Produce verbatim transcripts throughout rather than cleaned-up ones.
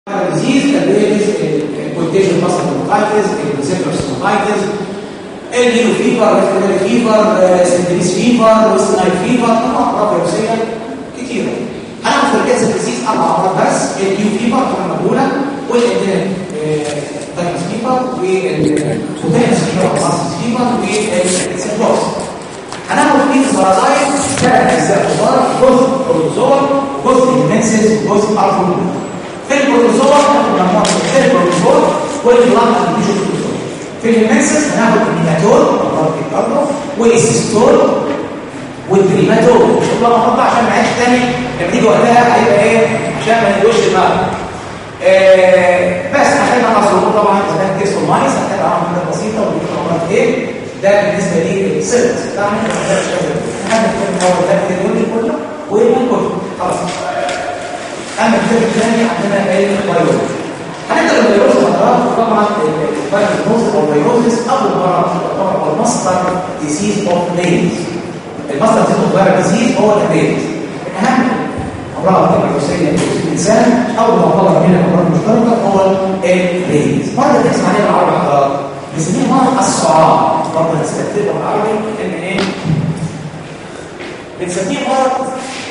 disease كالبيلز الكونتيجن ماسل برونكايتس الريسبتور سينوفايتس الهيلو فيفر ريسبيراتوري فيفر سندريس فيفر ويستنايل فيفر طبعا امراض فيروسيه كتيره. هناخد في الكانسر ديزيز اربع امراض بس الهيلو فيفر طبعا مقبوله والانديميك تايمس فيفر والبوتانس فيفر والماسس فيفر والسيبروس. هناخد في البارازايت ثلاث اجزاء كبار جزء بروتوزوا وجزء هيمنسيس وجزء ارثروبود. في البروتوزوا هناخد مجموعه من البروتوزوا والبلانت البيشوفوزوا. في الهيمنسيس هناخد النيماتود والسيستول والبريماتود. ان شاء الله هنطلع عشان ما نعيش تاني لما تيجي وقتها هيبقى ايه عشان ما ندوش دماغنا. آه بس هنحتاج ارثروبود طبعا اذا كان كيس والمايس هنحتاج اعمل حاجات بسيطه ودي امراض ايه ده بالنسبه لي السيلز طبعا احنا ما بنحتاجش كذا احنا بنتكلم اول ده كده كله والكل خلاص. اما الكتاب الثاني عندنا الفيروس. هنبدا بالفيروس حضرتك طبعا الفيروس او الفيروس اول مره تعتبر المصدر ديزيز اوف ميلز. المصدر ديزيز اوف فيروس ديزيز هو الميلز. اهم امراض الفيروسيه في الانسان اول ما طلع منها الامراض المشتركه هو الميلز. مره بنسمع عليها العربي حضرتك بنسميها مرض الصعاب. برضه هنستخدمها بالعربي ان ايه بنسميه مرض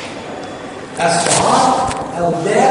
الصعاب او ده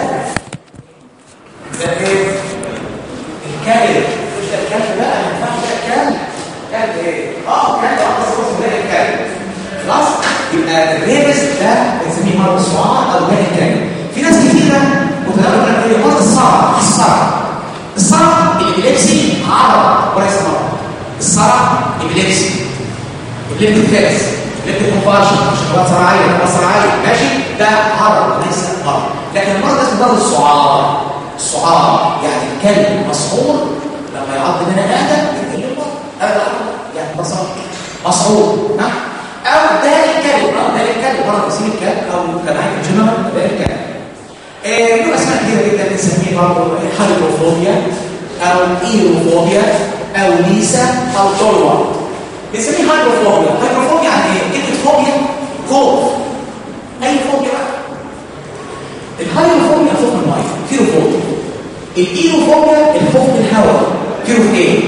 ده ايه الكلب. مش ده الكلب بقى ما ينفعش ده الكلب كلب ايه اه كلب اخر بص ده الكلب خلاص. يبقى الريبس ده بنسميه مرض الصعاب او ده الكلب. في ناس كتيره متداوله في مرض الصرع. الصرع الصرع الابليبسي عرض وليس مرض. الصرع ابليبسي والابليبس الابليبس شغلات صرعيه ولا صرعيه ماشي ده عرض ليس مرض. لكن المرض اسمه مرض الصعاب. الصعاب يعني الكلب مسعور لما يعض بني ادم يتكلم ابدا يعني بصر مسعور نعم او ده الكلب ده الكلب مرض اسمه الكلب او كنايه الجنرال ده الكلب. ايه له اسماء كتيره جدا بنسميه برضه هايدروفوبيا او ايروفوبيا او ليسا او طلوع. بنسميه هايدروفوبيا. هايدروفوبيا يعني ايه؟ كلمه فوبيا خوف. اي فوبيا بقى. الهايدروفوبيا خوف من الميه كيروفوبيا. الايروفوبيا الخوف من الهواء كيرو ايه.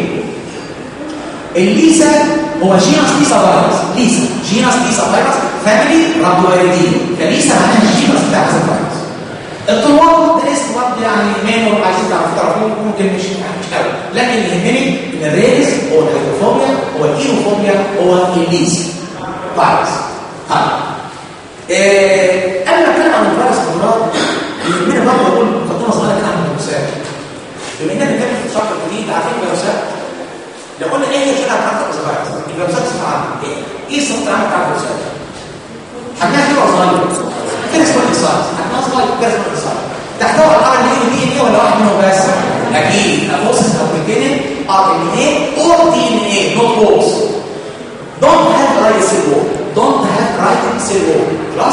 الليسا هو جينس ليسا فيروس. ليسا جينس ليسا فيروس فاميلي رابدويريدين. فليسا معناها الجينس بتاع هذا الفيروس. الطوال ده اسم برضه يعني مينور عايزين تعرفوه ممكن مش مش قوي لكن اللي يهمني ان الريس هو الهيدروفوبيا هو الايروفوبيا هو الليسا فيروس. ها ايه انا بتكلم عن الفيروس الامراض يهمني برضه اقول خطوه صغيره كده عن الفيروسات. بما اننا بنتكلم في الشابتر الجديد عارفين الفيروسات لو قلنا ايه هي الشريحه بتاعت الفيروسات الفيروسات بصفه عامه ايه ايه الصوت العام بتاع الفيروسات؟ حجمها كبير ولا صغير؟ كده اسمه الاكسايز حجمها صغير كده اسمه الاكسايز. تحتوي على ار ان اي ودي ان اي ولا واحد منهم بس؟ اكيد ابوسس او بيجنن ار ان اي اور دي ان اي نوت بوث. دونت هاف رايت سيل وول دونت هاف رايت سيل وول خلاص.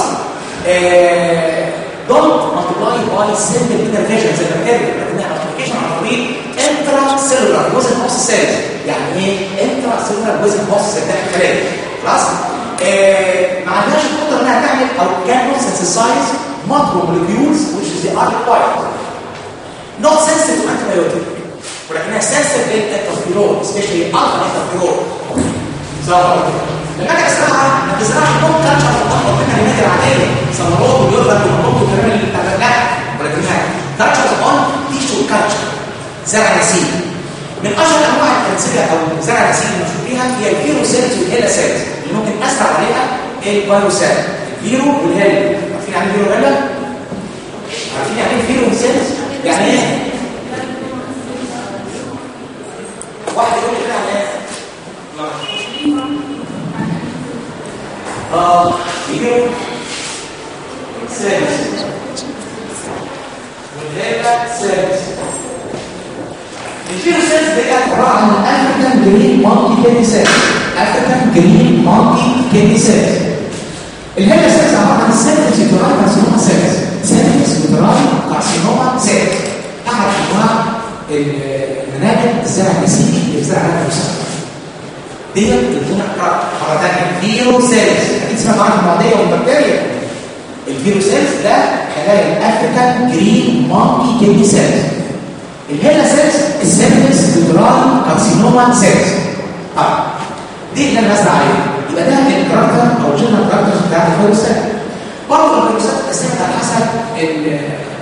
دونت مالتيبلاي باي سيمبل انترفيشن زي ما كده لكنها مالتيبليكيشن عن طريق انترا سيلولار جزء اوف سيلز. يعني ايه انترا سيلولار جزء اوف سيلز ده الكلام خلاص. ما عندهاش القدره انها تعمل او كانت سنسيسايز macromolecules which is the are required. Not sensitive to antibiotic ولكنها sensitive للانترفيرون especially alpha interferon. ظهر لما اجي ازرعها ما تزرعش نوع كالتشر في الارض ولا كلمات العاديه صنارات ويورد ومنطق والكلام اللي بتاع لا ولكنها كالتشر اون تيشو كالتشر زرع نسيج. من اشهر انواع التنسيق او زرع نسيج المشهور بيها هي الفيروسات والهيلاسات اللي ممكن اسرع عليها الفيروسات. الفيرو والهيلا عارفين يعني فيرو ولا عارفين يعني ايه فيرو سيلز يعني ايه؟ واحد يقول لي كده عن ايه؟ اه فيرو سيلز والهيلا سيلز. الفيرو سيلز دي عباره عن افريكان جرين مونكي كيدني سيلز. افريكان جرين مونكي كيدني سيلز. الهيلا سيلز عباره عن سيلز سيتورال كارسينوما سيلز. سيلز سيتورال كارسينوما سيلز احد انواع المناجم الزرع النسيجي اللي بتزرع عليها الفيروسات. ديت بتكون مره ثانيه فيرو سيلز. اكيد سمعت عنها المعديه والبكتيريا الفيروسيلز ده خلايا الافريكان جرين مونكي كيدني سيلز. الهيلا سيلز السيرفيس ليبرال كارسينوما سيلز. اه دي اللي انا بسال عليها. يبقى ده الكاركتر او الجنرال كاركتر بتاع الفيروسات. برضه الفيروسات اتقسمت على حسب ال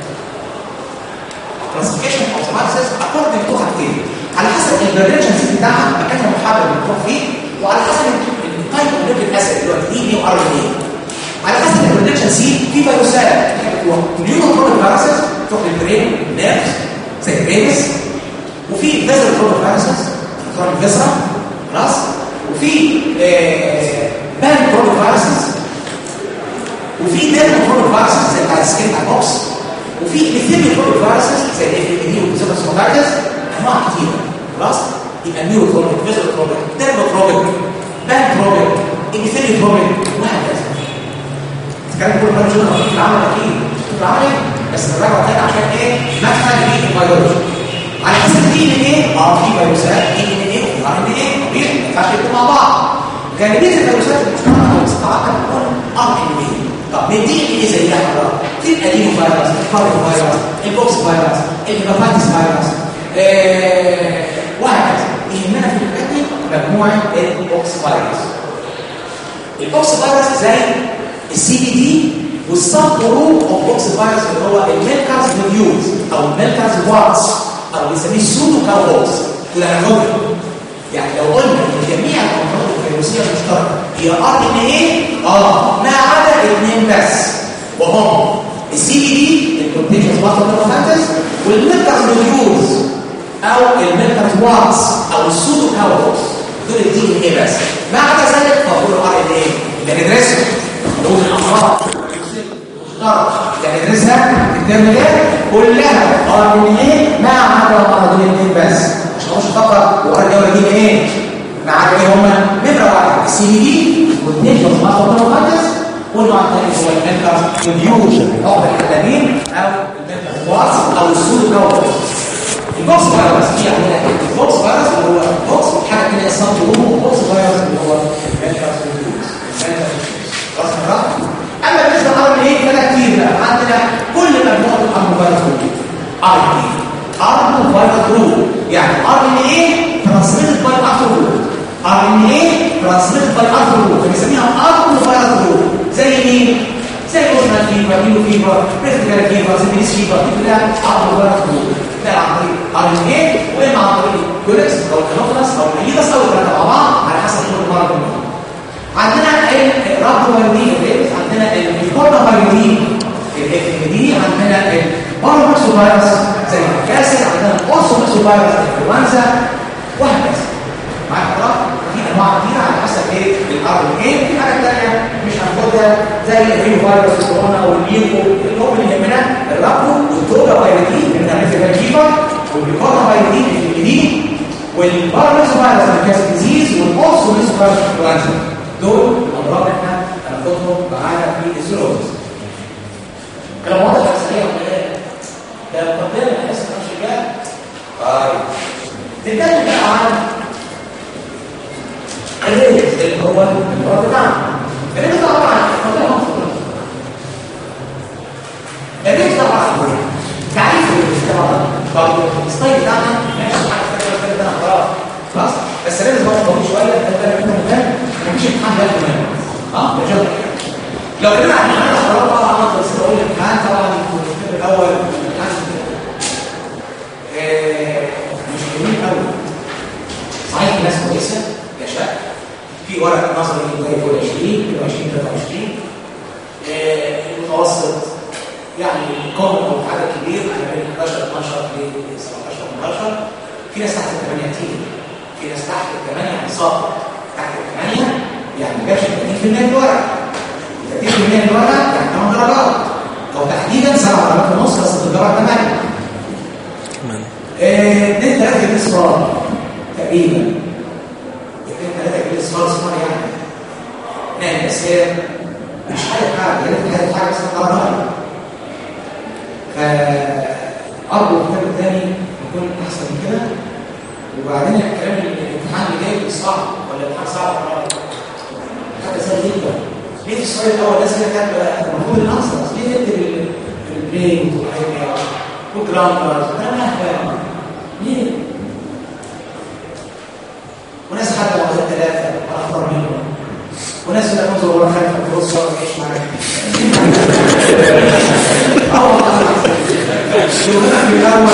كلاسيفيكيشن اوف سيلز اكوردنج تو حاجتين، على حسب البريدجنسي بتاعها مكانها المحدد اللي بتروح فيه، وعلى حسب التايب اوف نيوكليك اسيد اللي هو دي ان اي وار ان اي. على حسب البريدجنسي في فيروسات نيوروبروتين فيروسز تروح للبرين نيرفز زي الرينس، وفي فيزل بروتين فيروسز تروح للفيسرا خلاص، وفي بان بروتين فيروسز، وفي ديرمو بروتين فيروسز زي بتاع السكين بتاع البوكس، وفي الاثيميو بروتين فيروسز زي الاف ام دي والزيروس سموتايتس. انواع كتيره خلاص. يبقى نيورو بروتين، فيزل بروتين، ديرمو بروتين، بان بروتين، الاثيميو بروتين، وهكذا. الكلام كله ده شغل في العمل اكيد في العمل، بس نراجعه تاني عشان ايه؟ مدخل الفيروس على حسب دي ان ايه؟ اه في فيروسات دي ان ايه وفي ار ان ايه طبيعي ما ينفعش يكونوا مع بعض. غالبيه الفيروسات اللي بتشتغل او استعارتها بتكون ار ان ايه. طب من دي ان ايه زيها حضرتك؟ في الادينو فيروس، الكاريو فيروس، البوكس فيروس، الهيباتيتس فيروس، آه وهكذا. يهمنا في الحاجات دي مجموعه البوكس فيروس. البوكس فيروس زي السي بي دي والسب جروب اوف بوكس فيروس اللي هو الميلكرز موديولز او الميلكرز وارتس او بنسميه السودو كاوبوكس. كده هناخدها. يعني لو قلنا ان جميع الامراض الفيروسيه المشتركه هي ار ان ايه اه ما عدا اثنين بس، وهم السي بي دي الكونتيجنس باتوفيروس والميلكرز موديولز او الميلكرز وارتس او السودو كاوبوكس. دول الدي ان ايه بس، ما عدا ذلك فهو ار ان ايه. يبقى ندرسه نقول الامراض يعني ندرسها الترم ده كلها ار ان ايه ما عدا مرضين اثنين بس، مش هنخش فقط وقال الدوله دي ايه ما عدا ايه هم نمره واحد السي بي دي والنيجاتيف ماستوباتوس، والنوع الثاني هو الميلكرز موديولز او الحلامين او الميلكرز وارتس او السودو كاوبوكس. البوكس فيروس دي عندنا البوكس فيروس اللي هو بوكس حاجه كده اسمها بوكس فيروس اللي هو الميلكرز موديولز. خلاص مرات. اما بالنسبه للار ان ايه فلا كتير بقى عندنا كل مجموعه الاربو فيروس جروب. ار ان ايه اربو فيروس جروب يعني ار ان ايه ترانسميتد باي ارثر جروب. ار ان ايه ترانسميتد باي ارثر جروب فبنسميها اربو فيروس جروب. زي مين؟ زي اوزمان فيبر، ميلو فيبر، بريستيكال فيبر، سيبيليس فيبر، دي كلها اربو فيروس جروب. ده عن طريق ار ان ايه واما عن طريق كولكس او كانوفلاس او الايدس او الثلاثه مع بعض على حسب كل مرض منهم. عندنا الرابوفيرودين فيروس، عندنا الكورنافيرودين الاف ام دي، عندنا البارامكسو فيروس زي الكاسر، عندنا الاورثومكسو فيروس الانفلونزا وهكذا. معاك حضرتك في انواع كتير على حسب ايه الار ان ايه. في حاجه ثانيه مش هناخدها زي الريو فيروس الكورونا والليوكو. المهم اللي يهمنا الرابو والتروجافيرودين من الريفيرال فيبر والكورنافيرودين الاف ام دي والبارامكسو فيروس الكاسر ديزيز والاورثومكسو فيروس الانفلونزا. دول امراض احنا هناخدهم معانا في السيروزس. كلام واضح يا سريع ولا ايه؟ ده مقدمه بحيث ان مش جاي. طيب نتكلم بقى عن الريز اللي هو المرض بتاعنا. الريز ده عباره عن الريز ده عباره عن تعريف الريز طبعا برضه الستايل بتاعنا ماشي حاجه كده كده خلاص خلاص. بس الريز برضه طويل شويه ده ده ده مفيش امتحان ده كمان اه ده جد. لو كنا عندنا خلاص بقى انا بس اقول الامتحان طبعا الترم الاول الامتحان ايه مش جميل قوي صحيح. ناس كويسه يا شباب في ورق نظري زي فوق عشرين عشرين ثلاثة وعشرين ايه المتوسط يعني قوم او عدد كبير على بين احداشر اتناشر ل سبعتاشر تمنتاشر. في ناس تحت الثمانية كتير، في ناس تحت الثمانية يعني ساقط تحت الثمانية يعني ما جابش ثلاثين في المية الورق. ثلاثين في المية الورق يعني ثمان درجات او تحديدا سبع درجات ونص بس الدرجه ثمانية. اثنين ثلاثة جنيه صفار تقريبا. اثنين ثلاثة جنيه صفار صفار يعني. يعني بس هي مش حاجه حاجه يعني حاجه حاجه اسمها درجات. فأرجو الكتاب الثاني يكون احسن من كده. وبعدين الكلام الامتحان اللي جاي صعب ولا الامتحان صعب حتى سهل جدا ليه في السؤال الاول الناس كده كانت المفروض الانسرز ليه نكتب البرين والجرامرز انا ما فاهم ليه؟ وناس حتى لو خدت ثلاثه اكثر منهم وناس اللي كنت ورا خلف الفرصه ايش معاك؟ اه والله شو في الاول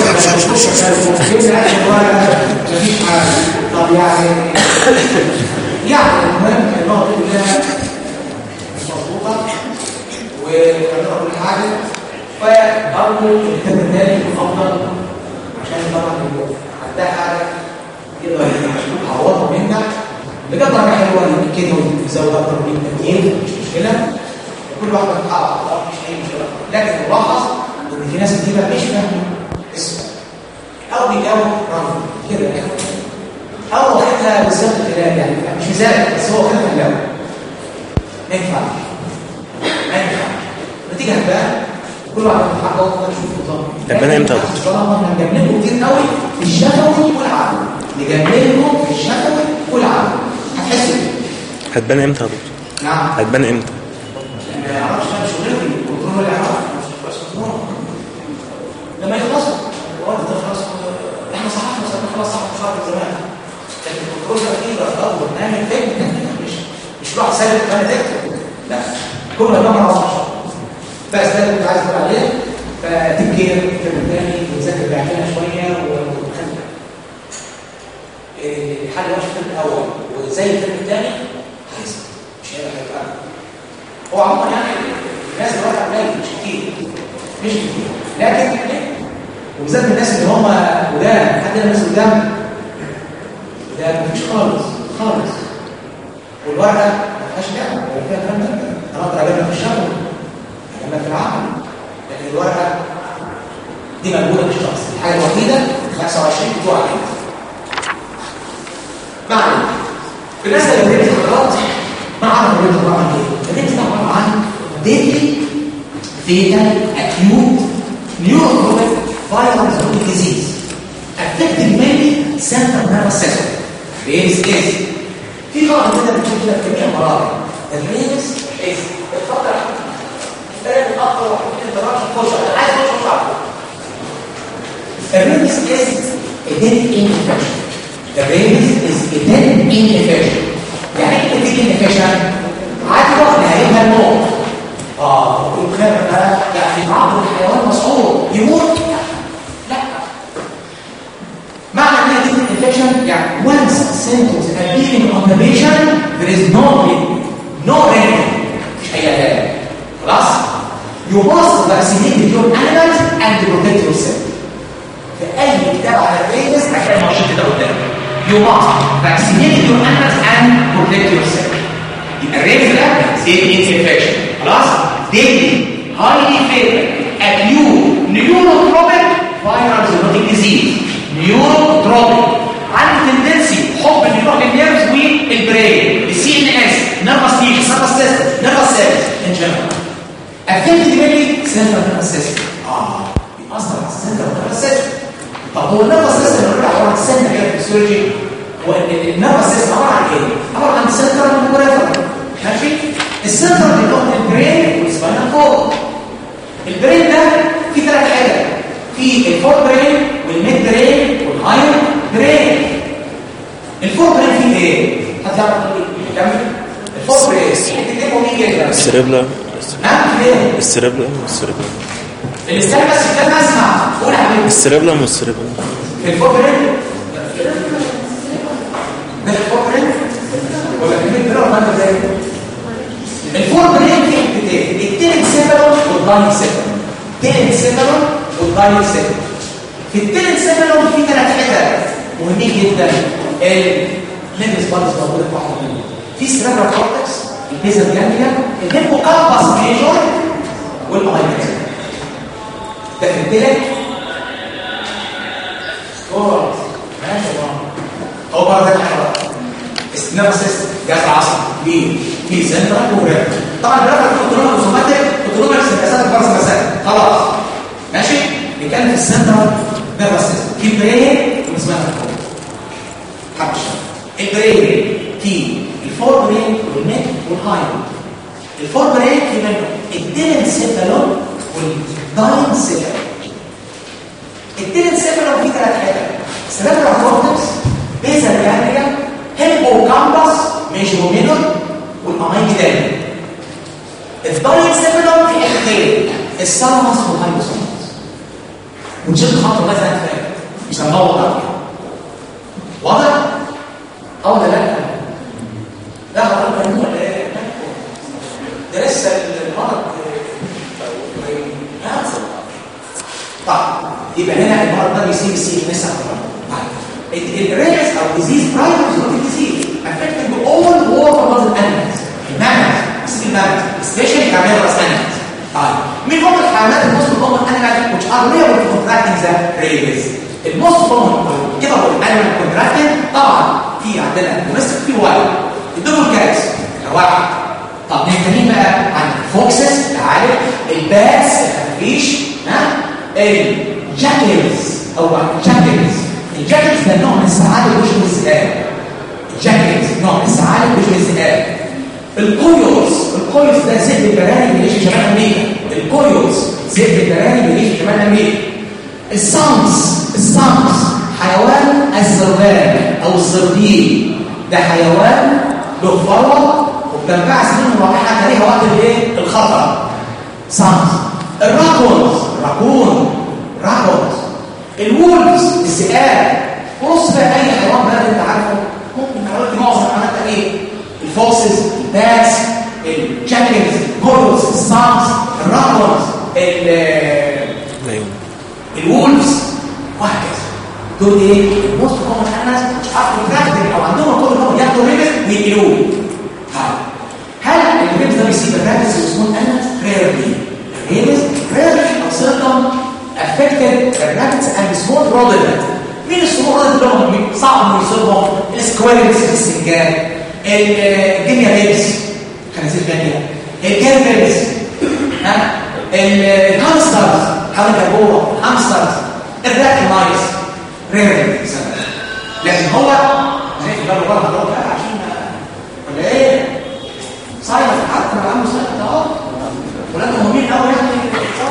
مفيش حاجه طب يعني يعني المهم النقطه دي كلها مش مظبوطه وعملنا كل حاجه فبرضه الكتاب الثاني افضل عشان طبعا عندها حاجه يقدر يعوضها منك بجد حاجه حلوه كده ويزود اكتر من التمرين مش مشكله كل واحد بيتحقق مش اي مشكله لكن نلاحظ ان في ناس كتير مش فاهمه اسمه او بيجاوب رفض كده او واخدها بالظبط كده يعني مش مزاج بس هو كده بيجاوب ما ينفعش ما ينفعش نتيجه بقى كل واحد بيتحقق ونشوف نظام هتبان امتى يا دكتور؟ طالما احنا بنجمله كتير قوي في الشفوي والعقل نجمله في الشفوي والعقل هتحس بيه هتبان امتى يا دكتور؟ نعم هتبان امتى؟ ما يعرفش انا شغلتي الكنترول اللي يعرف لما يخلصوا وقت تخلص احنا صححنا خلاص صح شهر زمان لكن الكنترول ده اكيد افضل نعمل فين مش مش راح سالب انا تكتب لا كل ده ما نعرفش بس ده اللي كنت عايز اقول عليه فتفكير كلام تاني ونذاكر بعدين شويه ونخلي الحل وحش في الاول وزي الفيلم الثاني هيحصل مش هيبقى هو عموما يعني الناس دلوقتي قليل مش كتير مش كتير لكن وبالذات الناس اللي هم قدام حد الناس قدام ده مفيش خالص خالص والورقه ما فيهاش كلام ولا فيها كلام ده انا اقدر اجيبها في الشغل اجيبها في العمل لكن الورقه دي موجوده في الشخص الحاجه الوحيده خمسة وعشرين بتوع كده معنى بالنسبه للريت الحضارات ما اعرف الريت عباره عن ايه الريت ده عباره عن ديتلي فيتال اكيوت نيورولوجيك فايروس ديزيز affecting mainly central nervous system رينس از في قاعده كده بتقول كده في جميع المراض الرينس از اتفضل ده الاخر انت رايح تخش عايز تخش على الرينس از ديت انفكشن الرينس از ديت انفكشن يعني ايه ديت انفكشن عدوى نهايتها الموت اه وكمان بقى يعني عضو الحيوان مسعور يموت لا معنى ان دي انفكشن يعني once symptoms appearing on the patient there is no no remedy مش اي علاج خلاص you must vaccinate your animals and protect yourself في اي كتاب على الرينس عشان ما اشوف كده قدامك you must vaccinate your animals and protect yourself الرينس ده سيريس انفكشن خلاص ديلي هايلي فيتال اكيوت نيوروتروبيك فايرال زيروتيك ديزيز نيوروتروبيك عنده تندنسي حب ان يروح للنيرفز والبرين السي ان اس نيرفس تيشو سيرفس سيستم نيرفس سيلز ان جنرال افكت ميلي سنترال نيرفس سيستم اه بيأثر على السنترال نيرفس سيستم طب هو النيرفس سيستم اللي عباره عن سنه كده في الفسيولوجي والنيرفس سيستم عباره عن ايه؟ عباره عن سنترال وريفرال ماشي السنترال اللي هو البرين والسباينال كورد البرين ده فيه ثلاث حاجات في الفور برين والميد برين والهاير برين الفور برين فيه ايه هتعرف ايه كمل الفور برين بتكتبوا ايه كده السريبلا نعم فين السريبلا والسريبلا الاستاذ بس كده اسمع قول عليه السريبلا والسريبلا الفور برين ده الفور برين ولا الميد برين ولا انت زي الفور برين فيه حتتين التيرن سيبلون والداين سيبلون التيرن سيبلون والداين سيبلون في التيرن سيبلون في ثلاث حتت مهمين جدا الميدس بارس موجوده في واحده منهم في سيربرال كورتكس البيزل جانجليا الهيبوكامبس ميجور والايلت ده في التيرن كورت ماشي يا بابا هو بقى ده النفس جهاز العصبي ليه؟ في سنترال وبريفرال طبعا البريفرال اوتونوميك وسوماتيك اوتونوميك سيمباثيك باراسمباثيك خلاص ماشي نتكلم في السنترال نيرفس سيستم في برين واسمها الكور حبش البرين في الفور برين والميد والهاي الفور برين في منه الديلنسيفالون والداينسيفالون. الديلنسيفالون فيه ثلاث حاجات: سيريبرال كورتكس، بيزال جانجليا، هيبوكامبس ميجرومينون والاميجدالا. الداينسيفالون في حتتين: الثالاموس والهايبوثالاموس. ونشد خط مثلا فات يسموه وضع. واضح؟ اه ولا لا؟ لا هو كان ولا ايه؟ ده لسه المرض. طيب يبقى هنا المرض ده بيسيب السي لسه الريس او ديزيز برايمري از نوت ديزيز افكتنج اول وورد اوف الانيمالز. المامز بيسيب المامز سبيشالي كاميرس انيمالز. طيب مين هم الحيوانات الموست كومن انيمالز which are liable to contracting the rabies؟ الموست كومن كده هو الانيمال كونتراكتنج. طبعا في عندنا دوميستيك في واحد الدبل كاتس واحد. طب نتكلم بقى عن الفوكسس تعالى الباس الخفيش ها الجاكلز او الجاكلز. الجاكلز ده نوع من السعاده وجه الذئاب. الجاكلز نوع من السعاده وجه الذئاب. الكويوس الكويوس ده ذئب البراري بيعيش في شمال امريكا. الكويوس ذئب البراري بيعيش في شمال امريكا. السانس السانس حيوان الزربان او الزربيل. ده حيوان له فروه وبتنبعث منه رائحه كريهه وقت الايه؟ الخطر. سانس. الراكونز راكون راكونز. الولفز الذئاب. بص بقى اي حيوان بلد انت عارفه ممكن حيوانات معظم حيوانات ايه؟ الفوكسز، الباس، الجاكلز، الكويوس، السانس، الراكونز، الولفز وهكذا. دول ايه؟ الموست كومن انيمالز مش عارفين يتراكتوا او عندهم كل نوع ياخدوا ريبس ويقلوه. هل الريبس ده بيسيب الرابس وسمول انيمالز؟ ريرلي. الريبس ريرلي او سيلدم افكتد الرابس اند سمول رودنت. مين السمول رودنت اللي هم صعب انه يصيبهم؟ السكويرلز في السنجاب، الجينيا ريبس خنازير جانيه، الجيربلز، ها الهامسترز حوالي جابوه هامسترز، الراك مايس ريرلي. لكن هو زي في بالو بره هدول بقى عشان ولا ايه؟ صاير حتى لو عنده سنه اهو ولكن مهمين قوي يعني.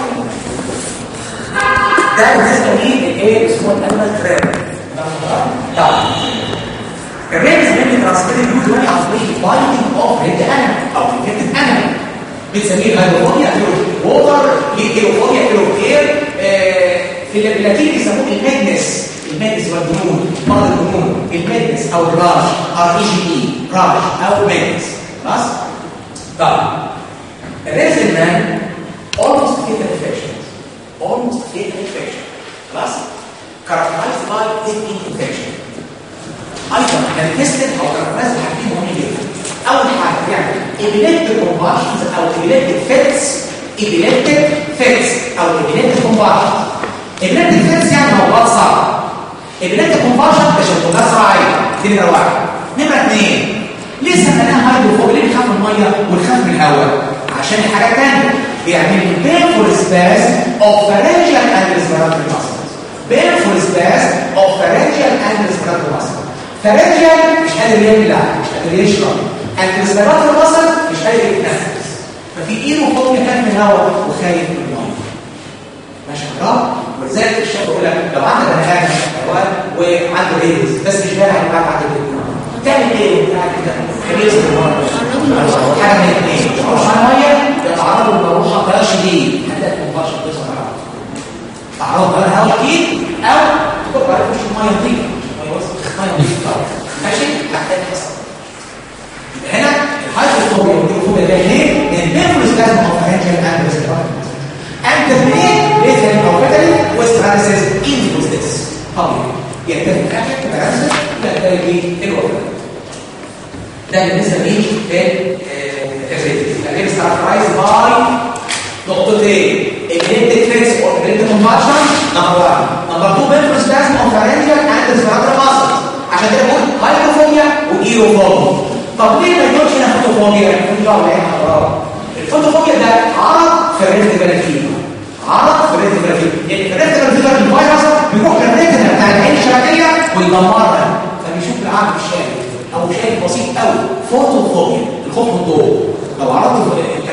ده بالنسبه لي الايه اسمه الانيمال ريرلي. طيب الريبس بيبقى ترانسميتد يوجوالي عن طريق بايندينج اوف ريد انيمال او انفكتد انيمال بنسميه هيدروفوبيا ووتر ليكيروفوبيا كيروكير. في اللاتيني بيسموه الميدنس. الميدنس هو الجنون مرض الجنون. الميدنس او الراش ار اي جي اي راش او ميدنس. خلاص؟ طيب الريبس المان almost fatal infections almost fatal infection. خلاص؟ characterized by deadly infection. ايضا manifested او characterized بحاجتين مهمين جدا. اول حاجه يعني epileptic convulsions او epileptic fits. epileptic fits او epileptic convulsions. epileptic fits يعني موضوع صعب. epileptic convulsions تشنجات صراعيه. دي نمره واحد. نمره اثنين ليه سميناها هايدروفوبيا؟ ليه بنخاف من الميه ونخاف من الهواء؟ عشان حاجه ثانيه بيعمل painful spasm of pharyngeal and respiratory muscles. painful spasm of pharyngeal and respiratory muscles. pharyngeal مش قادر يبلع مش قادر يشرب. and respiratory muscle مش قادر يتنفس. ففي ايده فوق خايف من الهواء وخايف من الميه. ماشي حضرتك؟ ولذلك الشاب يقول لك لو عندك بني ادم حيوان وعنده ريبس بس مش باين عليه بعد عنده ريبس تعمل ايه وبتاع كده؟ خليه حاجه من الاثنين تخش على الميه يتعرضوا لموضوع غير شديد هتلاقي المباشر بتصل معاهم. تعرضوا على هواء شديد او تبقى على وش الميه نظيفه ميه وسط ميه نظيفه ماشي هتلاقي حصل. هنا الهايدروفوبيا والهيدروفوبيا ده ليه؟ لان النيرفس لازم اوفرنجل اند ريسبيراتوري and the main reason of fatality was paralysis in the process. طبيعي يحتاج الاكل paralysis يحتاج الوفاه. ده بالنسبه لي الريبس. الريبس characterized by نقطتين epileptic fits or epileptic convulsion number one. number two painful spasm of pharyngeal and respiratory muscles. عشان كده بقول هايدروفوبيا وايروفوبيا. طب ليه ما يقولش هنا فوتوفوبيا؟ الفوتوفوبيا ده عرض في الريتينال فيبر. عرض في الريتينال فيبر. يعني الريتينال فيبر الفيروس بيروح للريتينا بتاع العين الشبكيه ويدمرها فبيشوف العقل مش شايف او شايف بسيط قوي. فوتوفوبيا الخوف من الضوء. لو عرضته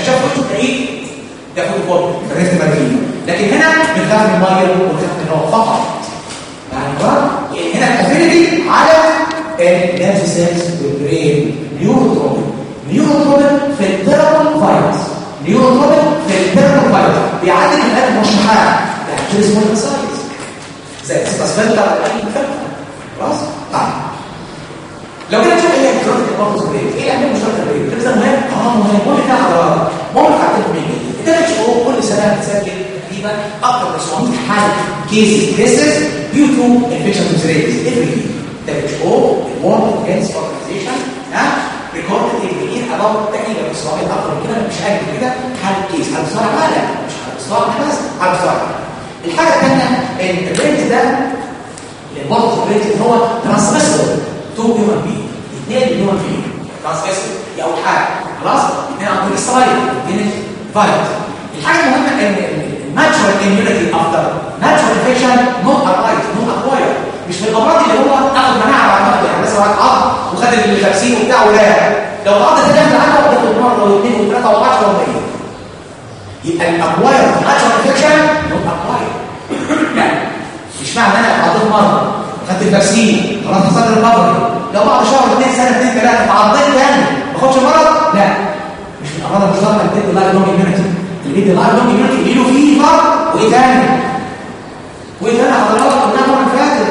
نيرف سيلز والبرين. نيوروتروبين نيوروتروبين في التيرابل فايروس نيوروتروبين في التيرابل فايروس بيعدل الهات المرشحات يعني اسمه الانسايز زي السباسفنتر اي فلتر. خلاص طيب لو كده نشوف ايه الجرافيك البارتوزوليه ايه اهم مشكله البرين كده مهم اه مهم مهم كده حضرتك مهم حضرتك مني الثلاث شهور كل سنه بتسجل تقريبا اكثر من سبعمية حاله كيس كيسز due to infectious disease every year. الثلاث شهور World Health Organization ها recorded every year about تقريبا سبعمية اكثر من كده مش قد كده حاله كيس على مستوى العالم مش على مستوى بس على مستوى العالم. الحاجه الثانيه ان الريت ده البارتوزوليه هو ترانسميسبل تو هيومن بي اثنين هيومن بي ترانسميسبل دي اول حاجه خلاص اثنين عن طريق السلايد اثنين فايروس. الحاجه المهمه ان الناتشورال اميونيتي افتر ناتشورال انفكشن نوت ارايت نوت اكواير مش من الامراض اللي هو اخذ مناعه بعد ما يعني مثلا واحد عض وخد الفاكسين وبتاع ولا لو العض ده جاب عنده بياخد مره واثنين وثلاثه وعشرة ومية يبقى الاكواير ناتشورال انفكشن نوت اكواير يعني مش معنى انا عضيت مره خدت الفاكسين خلاص حصل لي الريكفري لو بعد شهر اثنين سنه اثنين ثلاثه عضيت تاني ما اخدش المرض لا مش من الامراض المشتركه اللي بتدي لايف لونج اميونيتي اللي بيدي لايف لونج اميونيتي اللي له فيه مرض وايه تاني وايه تاني حضرتك قلناها المره اللي فاتت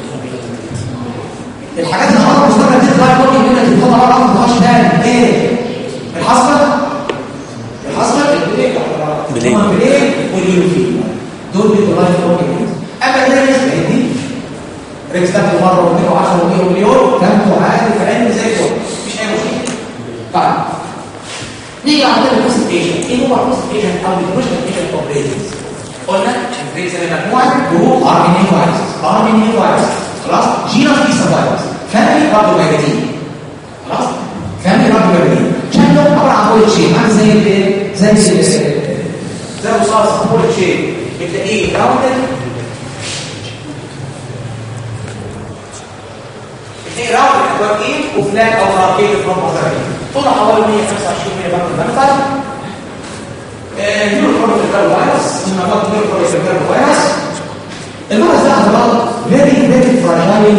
الحاجات اللي الامراض المشتركه بتدي لايف لونج اميونيتي بتاخدها مره واحده ما تخش تاني ايه الحصبه الحصبه البليك بليك البليك واليوفي دول بيدوا لايف لونج اميونيتي اما ده نسبه دي ريكس تاخده مره واثنين وعشرة ومية مليون تاخده عادي في علم زي الفل مفيش اي مشكله. طيب نيجي على الكونسنتريشن ايه هو الكونسنتريشن او الكونسنتريشن اوف ريزز قلنا ريكس مجموعه جروب ار ان اي فايروس ار ان اي فايروس خلاص جينوم بي فايروس فاميلي رابدوفيريدين خلاص فاميلي رابدوفيريدين شكله عباره عن بوليت شيب عامل زي ايه زي زي زي رصاص بوليت شيب بتلاقيه راوندد ايه راوند اكواد ايه وفلان او راركيت فروم مصارين طولها حوالي مية وخمسة وعشرين مللي متر نيورو كورتيكال فيروس نمط نيورو كورتيكال فيروس الفيروس ده امراض فيري فيري فراجايل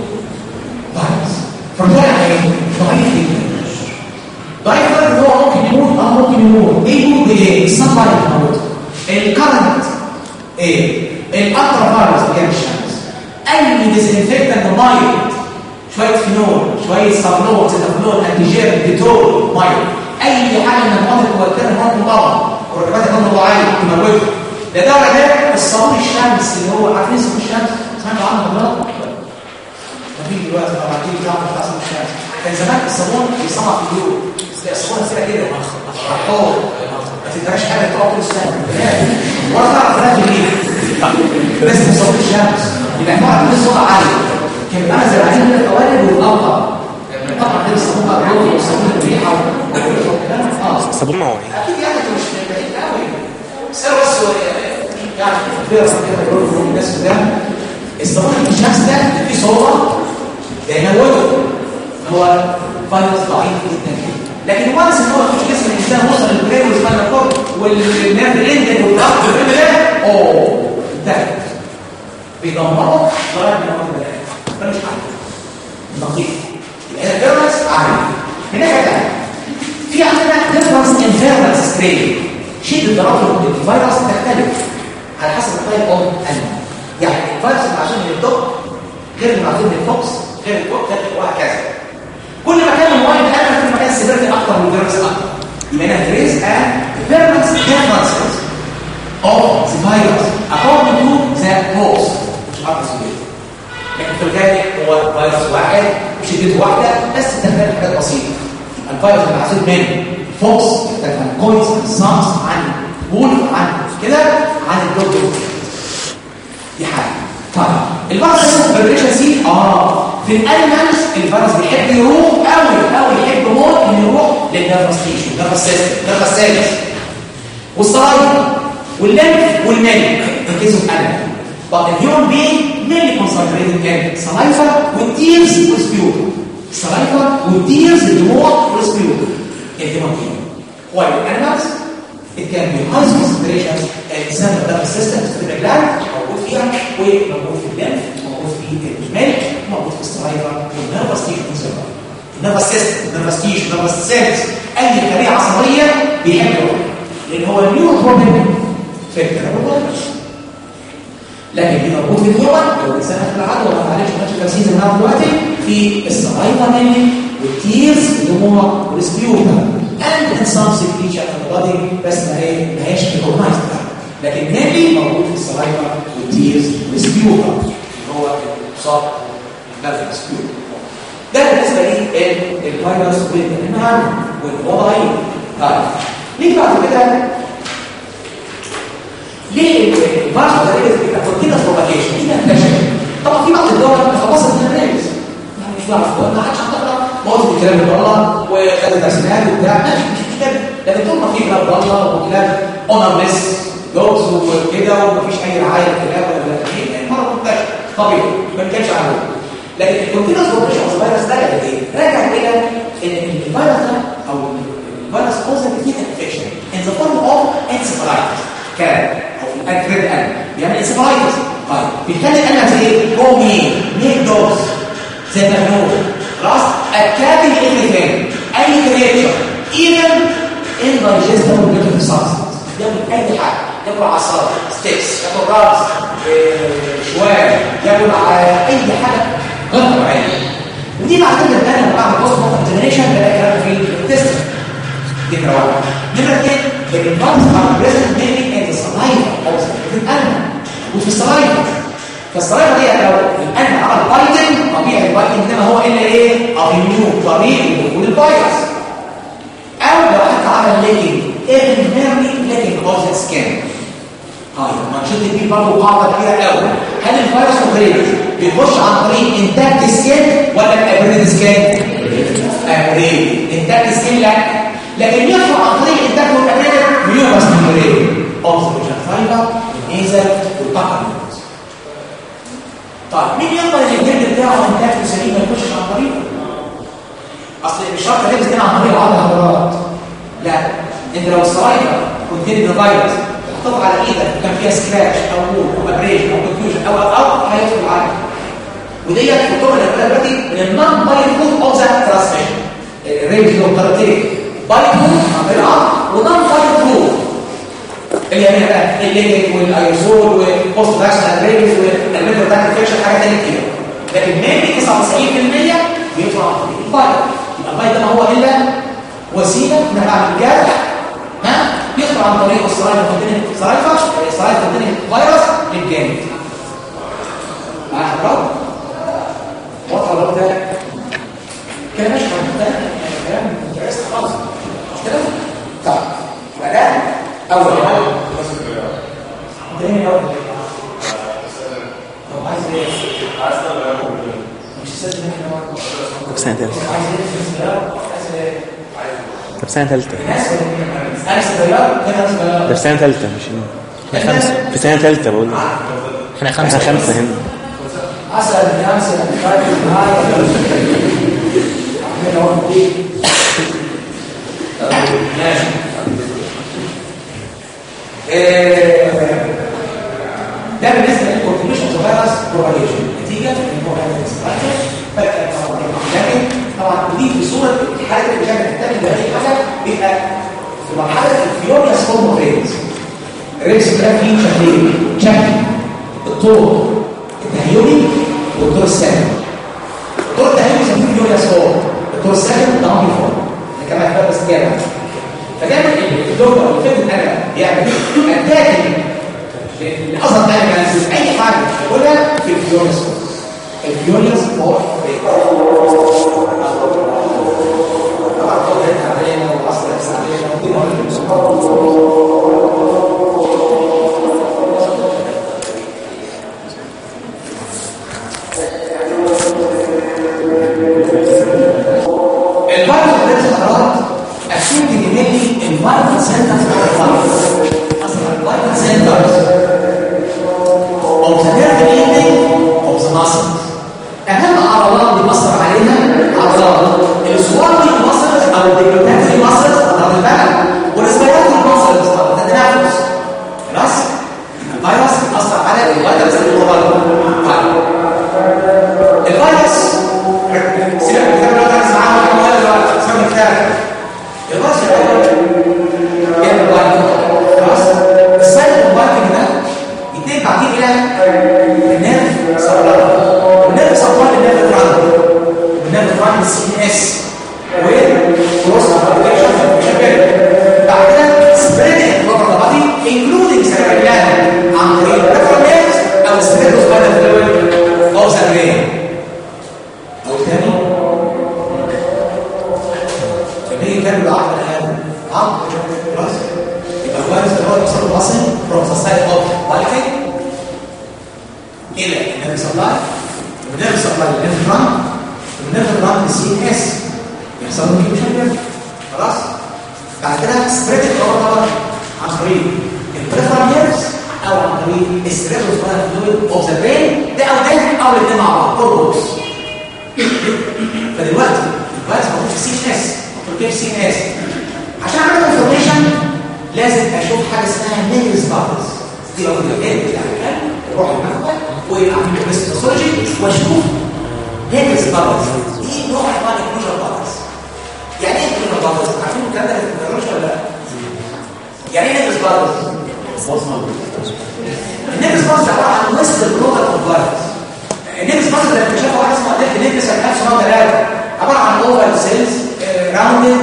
فيروس فراجايل ضعيف جدا ضعيف ان هو ممكن يموت او ممكن يموت ايه يموت بايه؟ الصن لايت يموت الكرنت ايه؟ الالترا فيروس اللي جاي من الشمس اي ديزانفكتنت مايل شويه فينول شويه صابون سيتافلون انتيجين ديتول ميه اي حاجه من المواد الموتره ممكن طبعا والركبات المواد الوعيه تموته ده ده ده الصابون الشمس اللي هو عارفين صابون الشمس سمعتوا عنه ولا لا؟ ما في دلوقتي طبعا في بتاع بتاع صابون الشمس كان زمان الصابون بيصنع في البيوت الصابون سيره كده محطوط ما تقدرش حاجه تقعد طول السنه ولا تعرف ده في ايه بس صابون الشمس يبقى نوع من الصوره عاليه كان بينزل عليه من القوالب والقطع طبعا ده الصابون الروحي والصابون الريحه اه صابون معوي اكيد يعني مش بعيد قوي بس بس يعني كده كده بيقولوا الناس ده الصابون الشمس ده فيه صوره بينوره هو فيروس ضعيف جدا لكن وانس ان هو يخش جسم الانسان وصل للبرين والسباينال كورد والنيرف اند والضغط والكلام ده اوه انتهت بيدمروا لغايه ما يموت ده مش عارف دقيق يبقى الفيروس عالي هنا كده في عندنا ديفرنس ان فيروس سترين شده درجه الفيروس تختلف على حسب التايب اوف انيمال يعني الفيروس المعزول من الدب غير المعزول من الفوكس غير الكوك وهكذا كل ما كان المواد اقل كل ما كان السيفيرتي اكتر والفيروس اكتر يبقى هنا there is a various differences of the virus according to the host مش عارف اسمه لكن في الغالب هو فيروس واحد وشدته واحده بس تختلف حاجات بسيطه الفيروس المعزول من فوكس يختلف عن كويس عن سامس عن بول عن كده عن الدكتور دي حاجه طيب الفيروس اسمه بريشنسي اه في الانيمالز الفيروس بيحب يروح قوي قوي يحب موت انه يروح للنيرفس تيشو النيرفس سيستم النيرفس سيلز والسلايد والليمف والميل ركزوا في الانيمال but the human being mainly concentrated in saliva with tears with sputum saliva with tears الدموع والسبيوتم in human being while in animals it can be high concentration in central nervous system cerebral gland موجود فيها وموجود في الليمف موجود في الميل موجود في السلايفا والنيرفس تيشو سيستم، نيرفس تيشو، نيرفس سيلز، اي خليه عصبيه بيحب يروح، لان هو النيورو بروبلم في الكلام. لكن اللي موجود في الهيومن لو الانسان في العدوى وما عليش ماتش تركيز النهارده دلوقتي في السلايفا مني والتيرز والدموع والسبيوتا اند ان سام سكريشن في البادي، بس ما ايه ما هيش ريكوجنايزد، لكن مينلي موجود في السلايفا والتيرز والسبيوتا اللي هو الصوت لازم سبيوتا. ده بالنسبه لي الفيروس والانهار والوضعيه. طيب نيجي بعد كده ليه الفيروس ده بيبقى كونتينوس بروباجيشن؟ دي انتشر طبعا في بعض الدول خلصت من الريبس، يعني مش بعرف ما حدش هتقرا موضوع الكلام اللي بره وخد رسمات وبتاع، ماشي مش كده، لكن طول ما في كلاب بره وكلاب اونرلس دوجز وكده ومفيش اي رعايه للكلاب ولا لا، المرض منتشر طبيعي ما بيتكلمش عنه. لكن الكونتينوس بروباجيشن الفيروس ده راجع ايه؟ راجع الى ان الفيروس ده او الفيروس كوزا كتير انفكشن ان ذا فورم اوف انسفالايتس كان الأكريد أنا بيعمل إنسفالايتس. طيب بيخلي الأنا زي إيه؟ هو مين؟ ميك دوز زي مجنون خلاص أكابل إيفريثينج أي كريتشر إيفن إندايجستبل بيوتيفل سبستنس، ياكل أي حاجة، ياكل عصارة ستيكس، ياكل راس شوال، ياكل أي حاجة غير طبيعية. ودي بعتمد إن أنا بعمل بوست مورتم جنريشن بلاقي كلام في التست. دي نمرة واحد. نمرة اثنين الانفانتس are present mainly in the saliva of the animal وفي السلايفا. فالسلايفا دي لو الانيمال عمل بايتنج طبيعي البايتنج ده ما هو الا ايه؟ اميون طبيعي دخول الفيروس. او لو حتى عمل ليكينج ايه ميرلي ليكينج اوف ذا سكين. طيب ما نشوف دي برضه قاعده كبيره قوي. هل الفيروس اوبريت بيخش عن طريق انتاج السكين ولا الابريد سكين؟ ابريد انتاج السكين لا، لكن يطلع عن طريق انتاج الابريد ميوكس ممبرين اوبزرفيشن فايبر النيزل والباكرمنت. طيب مين يقدر الجلد بتاعه انتاج سليم ما يخشش عن طريقه؟ اصل مش شرط تلبس كده عن طريق عضله حضرات، لا انت لو السلايفا كنت تدي فيروس تحطها على ايدك وكان فيها سكراتش او مول او ابريشن او كونفيوجن او او هيدخل عليك. وديت الطرق اللي بقولها دلوقتي من النون بايوفود اوف ذا ترانسميشن. الرينج له طريقتين، بايوفود عن طريق العظم ونون بايوفود اللي هي بقى الليجن والايوزول والبوست فاكسنال رينج والميتال بتاع انفكشن حاجه ثانيه كتير. لكن ميبي تسعة وتسعين بالمية بيطلع عن طريق البايو. يبقى البايو ده ما هو الا وسيله ان بعمل جرح ها يطلع عن طريق السلايفا كونتيننت سلايفا السلايفا كونتيننت فيروس للجامد. معايا حضرتك؟ واضح ولا ده؟ كلام مش مهم ده كلام مدرس خالص مش كده؟ طيب فده اول حاجه تاني اول طب عايز ايه؟ عايز مش لازم احنا طب سنة تالتة عايز ايه؟ طب سنة تالتة انا صغير كده صغير ده في سنة تالتة مش هنا خمسة في سنة تالتة بقول لك احنا خمسة خمسة هنا عسل الناس اللي بتفكر معايا احنا لو دي ماشي ده بالنسبه للكونتريبيوشن اوف فيروس بروباجيشن نتيجه ان هو هذا الاستراكشر لكن طبعا دي في صوره الحالات اللي كانت بتعمل هذه الحاجه بيبقى في مرحله الفيوريوس فورم ريز ريز ده فيه شكلين شكل الطور التهيئي والدور السالب. الدور التهيئي بيسموه فيوريوس فورم، الدور السالب ده امبي فورم اللي كمان ده بس كده. فدايما الدكتور او الفيلم انا بيعمل اتاكي الاصل ده كان اي حاجه يقولها في الفيوريوس فورم. الفيوريوس فورم طبعا طبعا علينا واصل علينا الفيروس ده حضرات أكيد بيجي الفيروس سنترز أصلا الفيروس سنترز of the nerve ending of the muscle. أهم عضلات بتأثر عليها عضلات السوالفي muscles أو الديجلوتاتري muscles عضلات البلع والسبيراتوري muscles والنيرف سبلاي للنيرف ترانك والنيرف ترانك سي اس وكروس ابليكيشن شغال. بعد كده سبريدنج اوفر ذا بادي انكلودينج سيربيلان عن طريق الريفرال نيرفز او سبريدوسباينال فلويد او سيربيلان او تاني فبيه كان بالعقل الان عقل خلاص. يبقى الفيروس ده هو يوصل الوصل فروم ذا سايد اوف بالكينج الى النيرف سبلاي والنيرف سبلاي للنيرف ترانك والنيرف ترانك للسي اس يحصل له كيميكال خلاص. بعد كده سبريد الاوفر عن طريق البريفرال نيرفز او عن طريق السيربروسباينال فلويد اوف ذا برين ده او ده او الاثنين مع بعض كلهم. فدلوقتي الفيروس موجود في السي اس موجود في السي اس عشان اعمل انفورميشن لازم اشوف حاجه اسمها نيجرز بارز دي لو الجهاز بتاع الكلام اروح المخبر واعمل له هيستولوجي واشوف نيجرز بارز دي نوع انواع الكلوجر بارز. يعني ايه كلوجر بارز؟ عارفين الكلام ده ما بتتكررش ولا لا؟ يعني ايه نيجرز بارز؟ النيجرز بارز عباره عن ويست البروتال اوف فيروس. النيجرز بارز اللي اكتشفها واحد اسمه اديك نيجرز سنه ألف وتسعمية وتلاتة عباره عن اوفال سيلز راوندد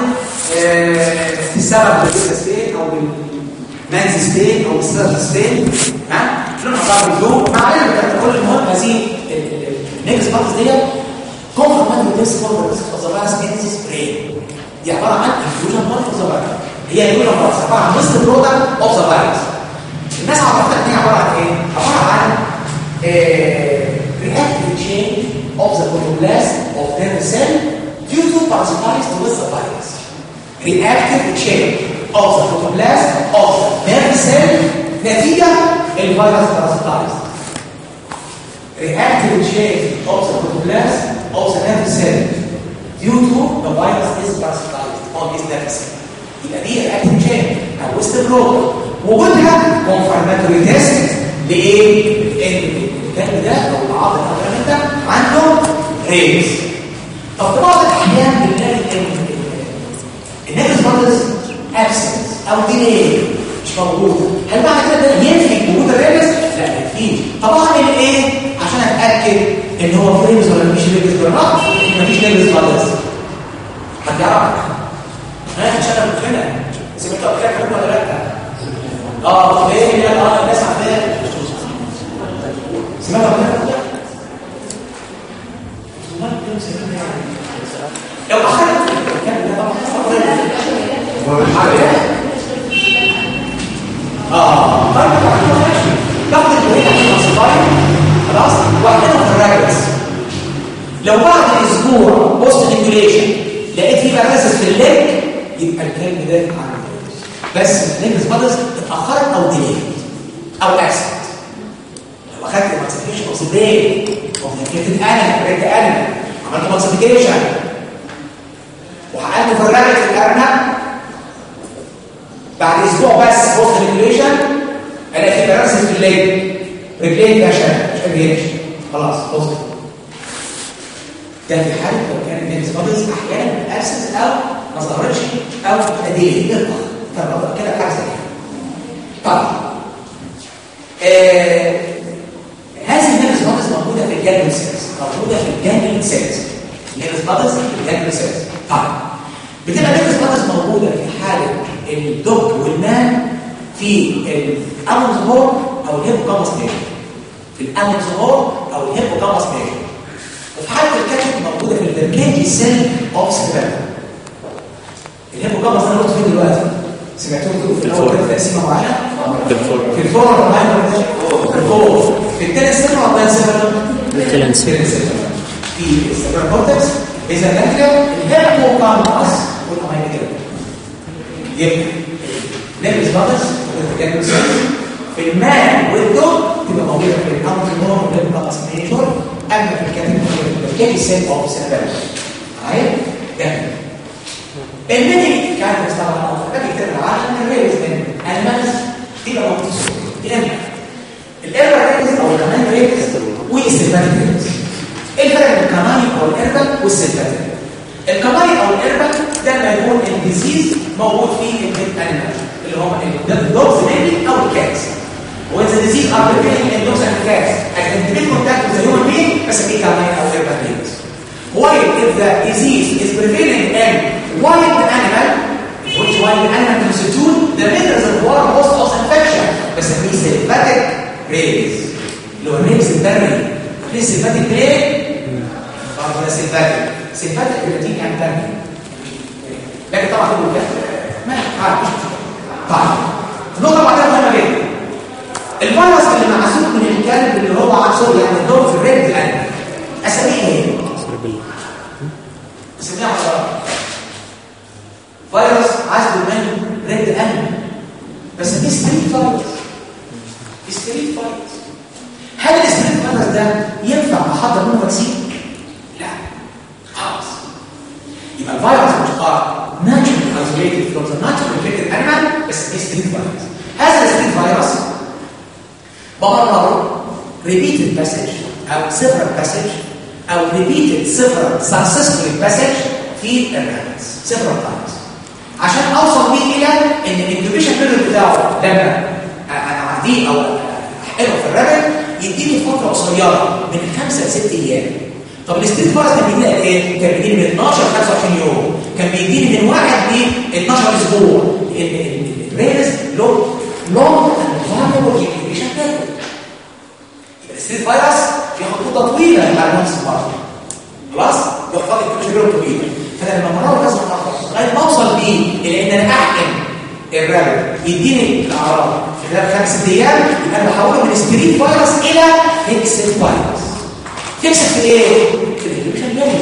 السبب بالستين او بالمانز ستين او بالستار ستين ها لونها صعب البلو مع علم كل المهم هذه النيجرز بارز ديت كونفرمات بتس فور بس فزبارس انتس برين دي عباره عن انفيوجن مارك فزبارس هي انفيوجن مارك عباره عن ويست برودكت اوف ذا فيروس. الناس عرفت ان هي عباره عن ايه؟ عباره عن reactive change of the protoplasm of nerve cell due to parasitized with the virus. Reactive change of the protoplasm of the nerve cell نتيجة الفيروس parasitized. Reactive change of the protoplasm of the nerve cell due to the virus is parasitized on this nerve cell. يبقى دي reactive change أو استبرود وجودها confirmatory test لإيه؟ إن الكلب ده أو العضل الأولاني ده عنده ريز. طب في بعض الأحيان بنلاقي النيرفز بارز ابسنس او ديلي مش موجود. هل معنى كده ده ينفي وجود الريز؟ لا ما ينفيش. طب اعمل ايه عشان اتاكد ان هو في ريز ولا مفيش ريز ولا لا؟ مفيش نيرفز بارز. حد يعرف؟ ها عشان انا هنا سمعت قبل كده ولا لا؟ اه طب ايه لا اه الناس عارفاها سمعت قبل كده؟ لو اخذت الكلام ده اه طيب باخد الكلام خلاص واحدها في الراجلز. لو بعد اسبوع بوست انكوليشن لقيت فيه باراسيس في الليج يبقى الكلام ده عن بس النيجز بادز اتاخرت او ديلي او اكسنت. لو اخدت ماكسيفيكيشن اوف ذا برين اوف ذا كيتد انيمال ريد انيمال عملت ماكسيفيكيشن وحققت في الرجل في الارنب بعد اسبوع بس بوست انكوليشن الاقي في باراسيس في الليج رجلين ده شغال مش قادر خلاص بوست. ده في حاله لو كان النيجز بادز احيانا ابسنت او ما ظهرتش او اديه يطلع فالوضع كده حاجه زي كده. طيب آه هذه النيرفز بادز موجوده في الجانجليون سيلز موجوده في الجانجليون سيلز النيرفز بادز في الجانجليون سيلز. طيب بتبقى النيرفز بادز موجوده في حاله الدوج والمان في الامونز هور او الهيبوكامبس نيرف في الامونز هور او الهيبوكامبس نيرف. وفي حاله الكاتشب موجوده في الفيركيجي سيل اوف سيرفيلم. الهيبوكامبس انا قلت فين دلوقتي؟ سمعتوه في الاول كده تقسيمه معينه في الفور ولا في الفور في الثالث سنه ولا الثالث سنه الثالث سنه في السيرفر كورتكس اذا كان كده الهيبوكامبس والاميجدلا يبقى نيرفز بادز في المان والدوج تبقى موجوده في الامونز والهيبوكامبس ميجور. اما في الكاتب الكاتب سيل اوف سيرفيلم عارف جميل. المني كانت مستوى الأوفر ده بيكتب العالم الريز من المنز تبقى مقتصر الإربع الإربع ريز أو الكمان ريز والسلفاتيك ريز. إيه الفرق بين الكماني أو الإربع والسلفاتيك؟ الكماني أو الإربع ده ما يكون الديزيز موجود فيه البيت أنيمال اللي هم الدوغز مينلي أو الكاتس. وإذا الديزيز are preventing الدوغز and الكاتس and the big contact with the canine or urban rabies. While if the disease is prevailing in wild animal, which wild animal constitute the main reservoir host of infection, بسميه synthetic rabies. اللي هو الريبس البري. ليه synthetic ليه؟ برضه ده synthetic. synthetic باللاتيني يعني بري. لكن طبعا تقول كده ما عارف. طيب النقطة بعدها مهمة جدا. الفيروس اللي معزول من الكلب اللي هو عصور يعني الدور في الريبس الأنيمال. أساميه ايه؟ اسمها حضارات فيروس عزل من ريد الأنيمال بس دي ستريت فيروس ستريت فيروس هل الستريت فيروس ده ينفع احضر منه فاكسين؟ لا خالص يبقى الفيروس which are naturally isolated from the naturally infected animal بس دي ستريت فيروس هذا الستريت فيروس بمرره repeated passage او several passage او repeated several successful passage في الرابس several times عشان اوصل بيه الى ان الانكيوبيشن بيريود بتاعه لما اعديه او احقنه في الرابط يديني فتره قصيره من خمسة لست ايام. طب الستريت فيروس كان بيديني ايه؟ كان بيديني من اتناشر ل خمسة وعشرين يوم، كان بيديني من واحد ل اتناشر اسبوع. الريز له لونج اند فاليبل انكيوبيشن بيريود. الستريت فيروس بياخد مده طويله على نفس الفتره. خلاص؟ بياخد انكيوبيشن بيريود طويله. فانا لما مرور لازم اخلص لغايه ما اوصل بيه الى ان انا احقن الرابط يديني الاعراض في خلال خمس ايام يبقى انا بحوله من ستريت فيروس الى فيكسد فيروس. فيكسد في ايه؟ في الانكيوبيشن بيريود.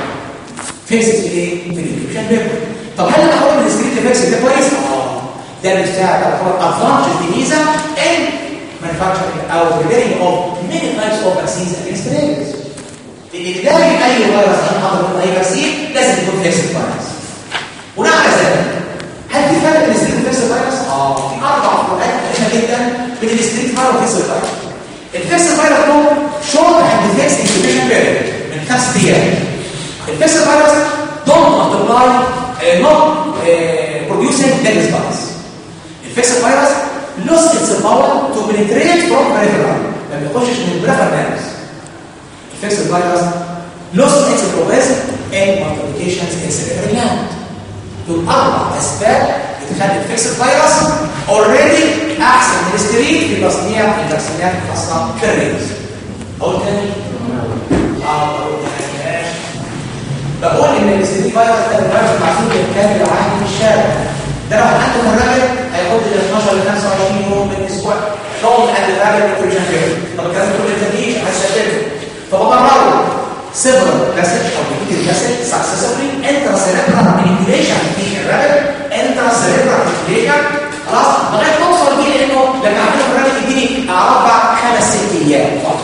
فيكسد في ايه؟ في الانكيوبيشن بيريود. طب هل انا بحوله من ستريت لفيكسد ده كويس؟ اه ده بيساعد على حوار ادفانتج ميزه ان manufacturing او preparing of many types of vaccines against rabies. لان بدايه اي فيروس انا حاطط منه اي فاكسين لازم يكون فيكسد فيروس. بناء على ذلك هل في فرق بين الستريت وفيكسد فيروس؟ اه في اربع فروقات مهمه جدا بين الستريت فيروس والفيكسد فيروس. الفيكسد فيروس له شورت اند فيكس انكيوبيشن بيريود من خمس ايام. الفيكسد فيروس دونت مالتيبلاي نوت بروديوسينج ديز فيروس. الفيكسد فيروس لوست اتس باور تو بنتريت فروم بريفرال ما بيخشش من البريفرال نيرفز. الفيكسد فيروس lost its progress and multiplications in cerebral gland. دول أربع أسباب بتخلي الفيكسد فيروس already أحسن من الستريت في تصنيع الفاكسينات الخاصة بالريبس. أقول تاني؟ آه أقول تاني. بقول إن الستريت فيروس ده الفيروس المعزول الكامل العادي في الشارع. ده لو عنده الرابط هياخد من اتناشر ل خمسة وعشرين يوم من أسبوع. لون عند الرابط انكيوبيشن بيريود. طب الكلام ده كله تدريج هيستفيد. فبمرره several passage or repeated passage successively intracerebral manipulation في الرابط intracerebral manipulation خلاص لغايه ما اوصل بيه لانه لما اعمله في الرابط يديني اعراض بعد خمس ست ايام فقط.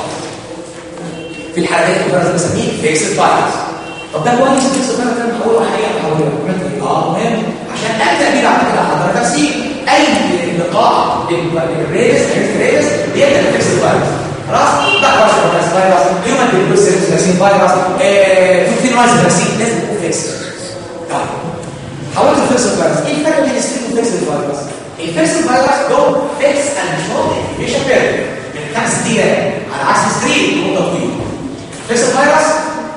في الحالات اللي انا بسميه فيكسد فايروس. طب ده كويس الفيكسد فايروس ده بحوله حقيقه بحوله اه مهم عشان ابدا بيه بعد كده احضر تفسير اي لقاء للريبس الريبس بيبدا بالفيكسد فايروس. خلاص ده خلاص فيروس هيومن بيبروسيس فاكسين فيروس في نوع فاكسين لازم يكون فيكس. طيب حاولت الفيكس فيروس ايه الفرق بين الستريت والفيكس فيروس؟ الفيكس فيروس دول فيكس اند شورت انكيوبيشن بيريود من خمس ايام على عكس الستريت مده طويله. الفيكس فيروس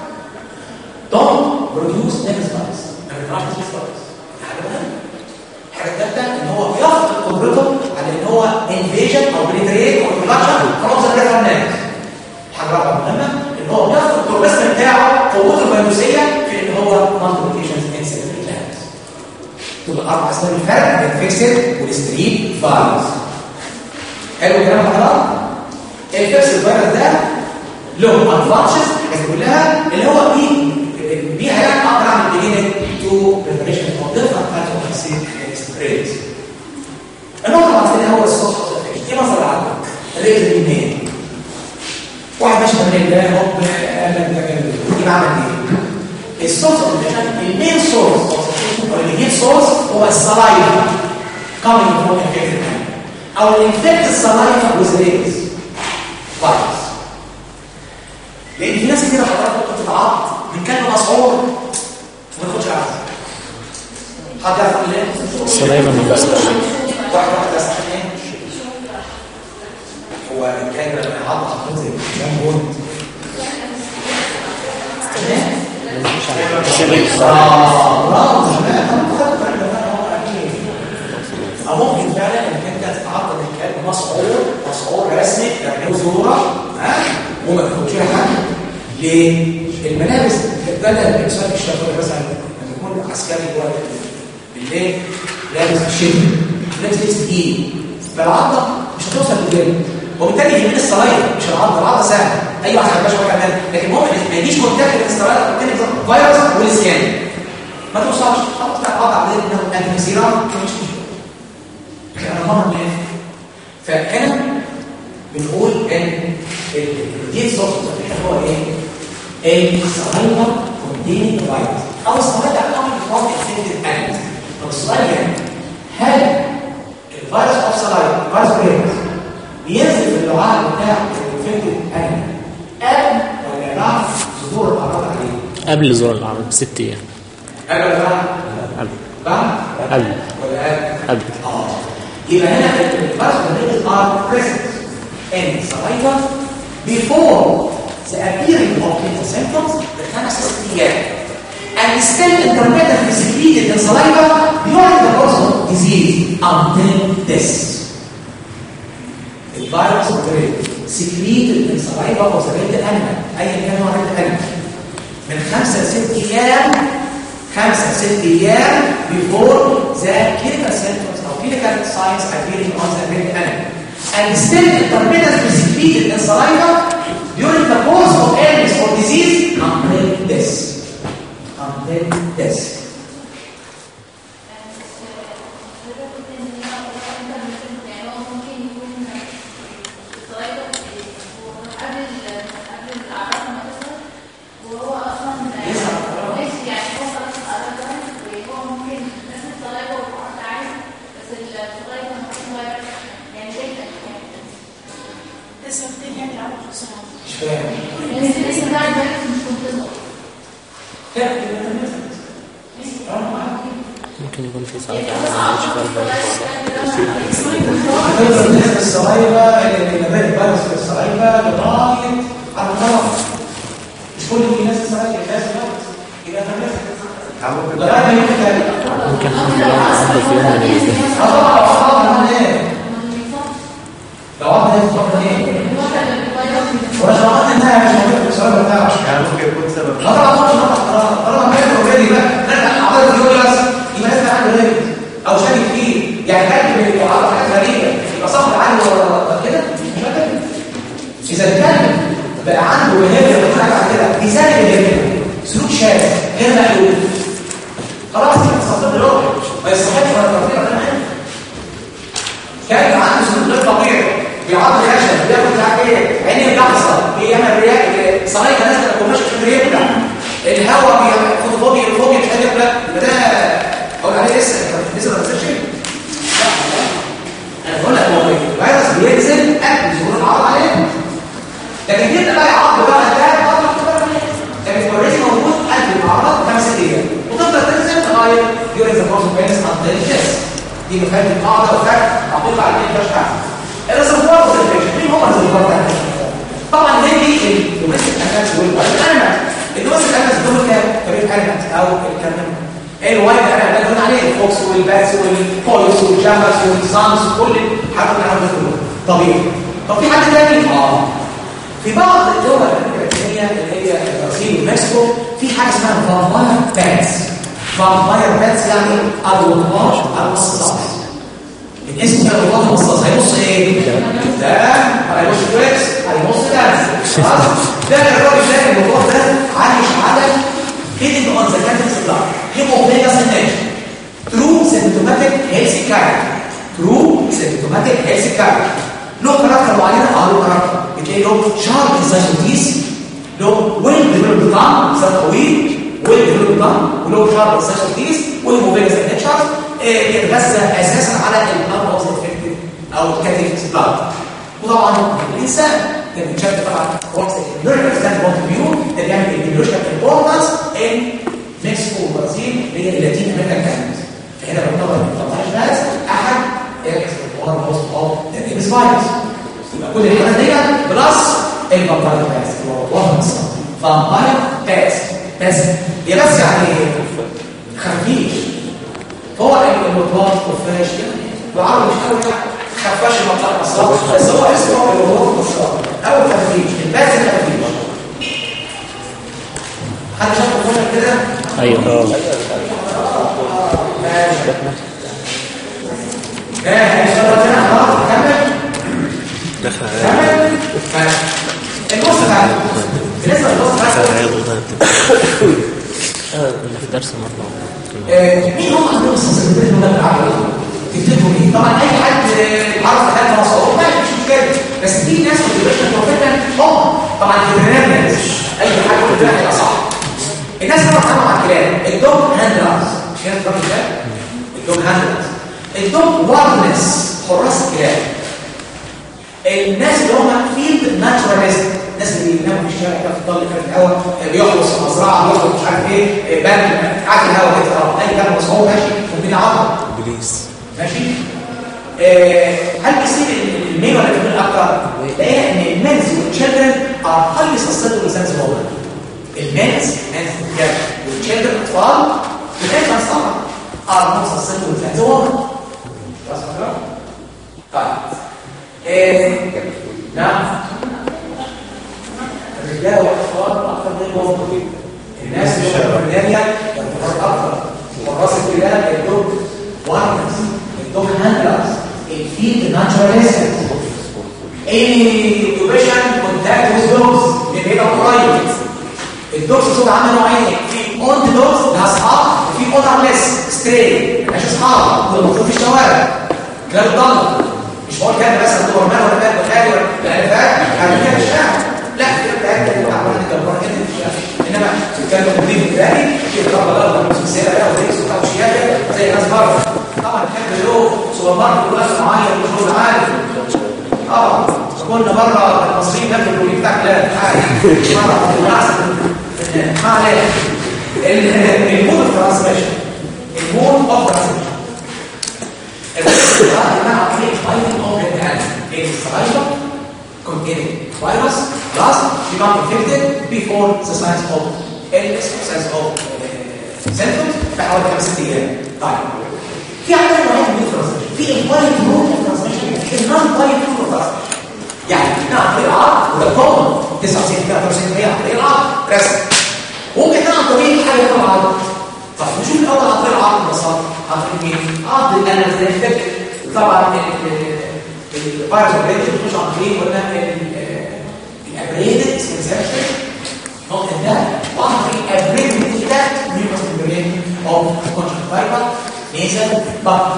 دونت بروديوس نيفز فيروس ما بيطلعش نيفز فيروس. حاجه مهمه. الحاجه الثالثه ان هو بيفقد قدرته على ان هو انفيجن او بريتريت او برودكشن خلاص الريفرال نيرفز. حاجه رابعه مهمه ان هو بياخد البروجريس بتاعه قوته الفيروسيه في ان هو مالتيبليكيشنز ان سيلولار جلاندز. دول اربع اسباب الفرق بين الفيكسد والستريت فيروس. حلو الكلام يا حضرتك؟ الفيكسد فيروس ده له ادفانتجز الحاجات كلها اللي هو بيه بيها يعني اقدر اعمل بيجيننج تو بريبريشن اوف ديفرنت تايبس اوف فاكسين ستريتس. النقطه الثانيه هو الصوت. ايه مصدر عندك؟ الريز منين؟ واحد ماشي من الله هوب قال لك ده يبقى عمل ايه؟ السورس اوف المين سورس او المين سورس هو السلايفا coming from infected animal او infected saliva with rabies virus. لان في ناس كتير حضرتك ممكن تتعض من كلمه مسعور وما تاخدش عارف. حد يعرف ليه؟ السلايفا من بس واحد واحد بس هو الكلمه لما يعض حضرتك زي ما قلت اه برافو او ممكن فعلا انك انت تتعرض للكلب مسعور مسعور رسمي له صوره ها وما تاخدش حاجه. ليه؟ الملابس بدل الانسان الشافعي مثلا لما يكون عسكري جوه بالليل لابس الشتوي لابس لبس تقيل فالعضه مش هتوصل للجلد وبالتالي يمين الصلايه مش العضه العضه سهله اي واحد ما يبقاش كمان لكن المهم ما يجيش كونتاكت بين الصلايه والتاني فيروس والسكان ما توصلش خلاص بقى العضه عمليه انها انت مسيره مش انا مره من فهنا بنقول ان الدي سورس هو ايه؟ الصلايه كونتيننج فيروس او الصلايه على الامر الواضح انفكتد انيمالز. طب السؤال يعني هل الفيروس اوف صلايه فيروس بريمس بينزل في اللعاب بتاع الانفكتد انيمال قبل ولا بعد ظهور الاعراض عليه؟ قبل ظهور الاعراض بست ايام. قبل ولا بعد؟ قبل. بعد؟ قبل. ولا قبل؟ قبل. اه يبقى هنا الفيروس بريمس are present in saliva before the appearing of the symptoms بخمس ست ايام and still intermittently secreted in saliva during the course of disease until death. The virus is secreted in saliva of the red animal أي كان نوع red animal من خمسة ست أيام خمسة ست أيام before the clinical symptoms or clinical signs appearing on the red animal and still intermittently secreted in saliva during the course of illness or disease until death. Until death. ممكن يكون في صعب مش بالنسبه للصلايبه النبات الفيروس في الصلايبه لغايه على الطرف مش كل الناس الصلايبه الناس يبقى تمام لغايه ما يمكن ممكن عنده في يوم من الايام اه اه ايه لو واحد يفكر ايه ولا خلاص انها مش موجوده في الصلايبه بتاعه يعني ممكن يكون سبب طبعا طبعا طبعا ما يقدر اوريدي بقى نرجع اعراض اليوجلاس يبقى لازم عنده ريد او شاكك فيه يعني كان بيعرض حاجات غريبه يبقى صاحب عنده كده اذا كان بقى عنده وهي حاجه على كده بيسالك الهرمون سلوك شاذ غير مألوف خلاص يبقى تصدق الروح ما يصحش ولا تطبيق ولا حاجه كان عنده سلوك غير طبيعي بيعض الخشب بياخد مش عارف ايه عينيه بتحصل بيعمل رياء صلايك ناس ما تكونش في يبلع الهواء بياخد فوبيا الفوبيا مش قادر يبلع يبقى ده اقول عليه لسه لسه ما نزلش انا بقول لك هو الفيروس بينزل قبل ظهور الاعراض عليه لكن جبنا بقى عض بقى ده كان الفيروس موجود قبل الاعراض خمس ايام وتفضل تنزل لغايه during the course of illness until death دي مخالفه القاعده وفرق عقيقه على ايه مش عارف الريزرفوار والسيرفيشن مين هو الريزرفوار ده؟ طبعا دي الدوميستيك انيمالز والانيمالز الدوميستيك انيمالز دول كام؟ كريم انيمالز او الكلام ايه الوايد انيمالز اللي قلنا عليه الفوكس والباتس والبوليس والجامبس والسانس وكل حاجه من الحاجات دول طبيعي. طب في حد تاني؟ اه في بعض الدول الامريكيه اللي هي البرازيل ومكسيكو في حاجه اسمها فامباير باتس فامباير باتس يعني الوطواش المصاص الاسم ده الوطواش المصاص هيبص ايه؟ ده هيبص كويس هيبص ده خلاص ده الراجل ده الوطواش ده عايش على hidden on the canvas blood hemophilia sensation true symptomatic healthy character true symptomatic healthy character له كاركتر معين اه له كاركتر بتلاقي له شارب انسايشنتيز له ويل ديفلوبد دان سن طويل ويل ديفلوبد دان وله شارب انسايشنتيز والهيموفيليا سنتشرز يتغذى اساسا على البلاد اوف انفكتد او كاتيكس بلاد وطبعا الانسان كان بيتشاف طبعا وقت النيرف ستاند بوينت فيو اللي بيعمل البيولوجيكال امبورتنس ان مكسيكو والبرازيل اللي هي اللاتين امريكان كانتريز فهنا بنطلع الفامباير باتس احد الاكسبورتور موست اوف ذا فيروس يبقى كل الحاجات دي بلس الفامباير باتس اللي هو واحد من فامباير باتس بس هي بس يعني خفيش. فهو المطبخ خفاش يعني وعرض مش قوي يعني خفاش المطلق اصلا، بس هو اسمه الوضوء مصاب او خفيش الباس خفيش. حد شاف الفرق كده؟ ايوه اه اه ان شاء الله كده خلاص نكمل دخل نكمل النص بقى بالنسبه للنص اه اللي في درس المطلوب. مين هم عندهم السنسيتيفيتي اللي بنلعبها تكتبوا مين؟ طبعا اي حد عارف حاجه مصروف مش مشكله، بس في ناس بتبقى فعلا هم طبعا البرنامج اي حاجه كلها هيبقى صح. الناس اللي بتتعامل مع الكلام الدوج هاندلرز مش كده الراجل ده الدوج هاندلرز الدوج واردنس حراس الكلام. الناس اللي هم فيلد ناتشوراليست الناس اللي بيناموا في الشارع كده في الضل كده في الهواء بيحرس في مزرعه بيحرس مش عارف ايه بنك قاعد في الهواء كده اي كلام مصور ماشي ممكن يعبر بوليس ماشي. آه هل بيصير الميل ولا الفيميل اكتر؟ لقينا ان الميلز والتشيلدرن ار هايلي سسبتبل لسنس هومن. الميلز ميلز رجال والتشيلدرن اطفال والانفانس طبعا ار نوت سسبتبل لسنس هومن. خلاص كده؟ طيب آه نعم الرجال والاطفال اكثر منهم الناس اللي هم البرنامج اكثر وراس الكلام الدوج واردنس الدوج هاندلرز الفيلد ناتشوراليست اي اوكيبيشن كونتاكت ويز دوجز اللي بيبقى قريب. الدوجز صوت عامل نوعين في اونت دوجز ده اصحاب وفي اونرليس ستري مش اصحاب دول المفروض في الشوارع كلاب الضلمه مش بقول كده بس دور مان ولا كلاب بخاري ولا الالفات يعني كده الشارع لا كده بتاعتك اللي عملت الجبار كده في الشارع انما كان مدير الثاني في طبعا لا مش سيره بقى وليس او شياكه زي الناس بره طبعا كان له سوبر ماركت وقت معين وشغل عالي اه كنا بره المصريين ناكل واللي بتاع كلاب عادي مره احسن ما عليه المود ترانسميشن المود اوف ترانسميشن الريسك ده مع عمليه فايتنج اوف ذا السلايدر containing virus plus become infected before the signs of illness or signs of uh, symptoms بحوالي خمس ست ايام. طيب في عندنا نوعين من الترانسميشن في الفايت روت اوف ترانسميشن في النون فايت روت اوف ترانسميشن يعني نعم طريق العرض وده كومن تسعة وتسعين بالمية عن طريق العرض رسم ممكن كان عن طريق حاجه غير العرض. طيب نشوف الاول عن طريق العرض ببساطه عن طريق مين؟ عرض الانفلونزا طبعا الفيروس البريد بيخش عن طريق قلنا الابريدد سنسيشن نقطه ده وعن طريق الابريدد ده نيوكليس برين او كونجكتيفال نيزل بارت.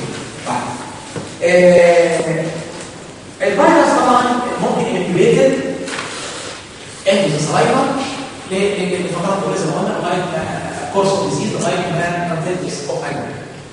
الفيروس طبعا ممكن انكيبيتد انت سلايفا لفترات طويله زي ما قلنا لغايه كورس اوف ديزيز لغايه ما تنتهي اوف اجل.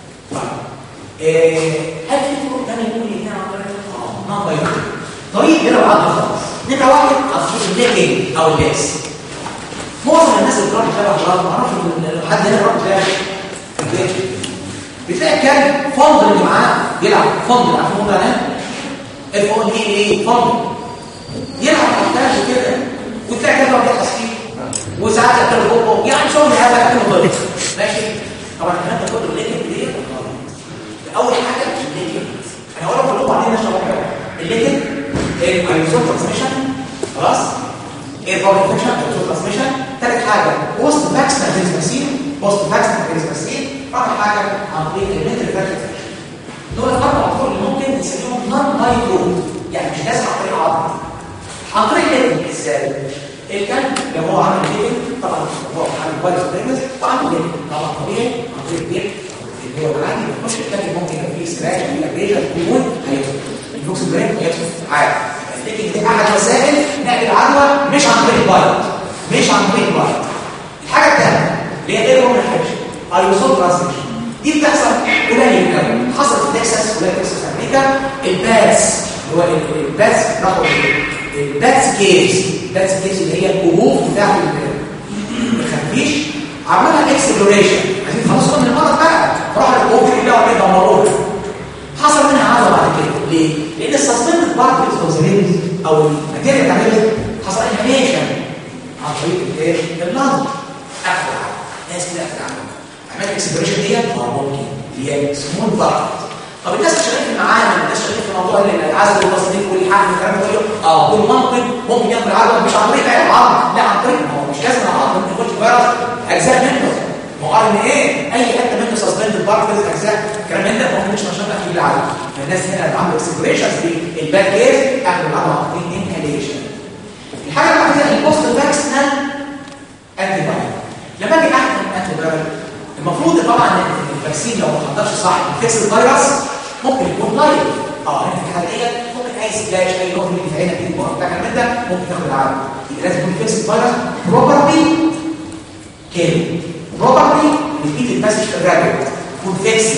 هل في طرق ثانيه ممكن يتنقل عن طريق اه طريق طريق غير بعض خالص. نمره واحد اصل الليكنج او الليس. معظم الناس اللي بتروح تتابع الجراد ما اعرفش حد هنا راح تلاقي البيت بتلاقي كان فندق اللي معاه بيلعب فندق عارف فندق ده الفون ايه ايه فندق يلعب على كده وتلاقي كده بيحصل فيه وساعات ياكل بوبو يعني شغل هذا اكل ضرب ماشي. طبعا الكلام ده كله الليكنج دي اول حاجه الليكنج انا هقول لكم بعدين نشرح الليكنج الايزوتوب ترانسميشن خلاص ايه بقى الفكره الايزوتوب ترانسميشن. ثالث حاجه بوست فاكسينال فيروسين بوست فاكسينال فيروسين. رابع حاجه عن طريق الميتر فاكسين. دول الاربع طرق اللي ممكن نسميهم نون مايكرو يعني مش لازم عن طريق عضل عن طريق الليكنج. ازاي الكلب اللي هو عامل ليكنج طبعا هو عامل فيروس بريمز وعامل ليكنج طبعا طبيعي عن طريق الليكنج اللي هو العادي مش الكلب ممكن يبقى فيه سكراش فيه ابريشن كومون هيدخل الفلوكس بريك هيدخل عادي. الليكنج دي احد وسائل نقل العدوى مش عن طريق البايت مش عن طريق البايت. الحاجه الثانيه اللي هي غير من الحاجه ايوسول ترانسميشن دي بتحصل قليل قوي حصلت في تكساس ولا تكساس في امريكا. الباس اللي هو الباس راحوا الباتس كيس الباتس كيس اللي هي الكهوف بتاعت الخفيش عملها اكسبلوريشن عايزين خلاص من المرض بقى راح الكهوف اللي لقوا كده دمروها. حصل منها عدوى بعد كده ليه؟ لان السسبندد بارت ريسبونسبيلتي او الماتيريال بتاعتها حصل انهيشن عن طريق الايه؟ اللنج اخد العالم ناس كده اخد العالم عملت اكسبريشن ديت اه ممكن اللي هي سمول بارت. طب الناس اللي شغالين في المعامل الناس شغالين في موضوع العزل والتصديق والحقن والكلام ده كله اه دول ممكن ممكن ياخد العالم مش عن طريق العظم لا عن طريق هو مش لازم العظم ممكن يخش فيروس اجزاء منه مقارن ايه اي حته منه سسبندد بارتكلز اجزاء الكلام من ده ممكن مش نشاط في العالم. فالناس هنا اللي عملوا اكسبريشنز دي الباد كيس اخدوا العالم عن طريق انهاليشن. الحاجه الثانيه البوست فاكسينال انتي بايوتيك. لما اجي احقن انتي بايوتيك المفروض طبعا الفاكسين لو ما خدرش صح يفكس الفيروس ممكن يكون لايف اه هنا في الحاله ديت ممكن اي سبلاش اي نوع من اللي في عينك دي بتاع الكلام ده ممكن تاخد العالم. يبقى لازم يكون فيكس الفيروس بروبرلي كده بروبرلي بتقيد المسج في الرابط يكون فيكس.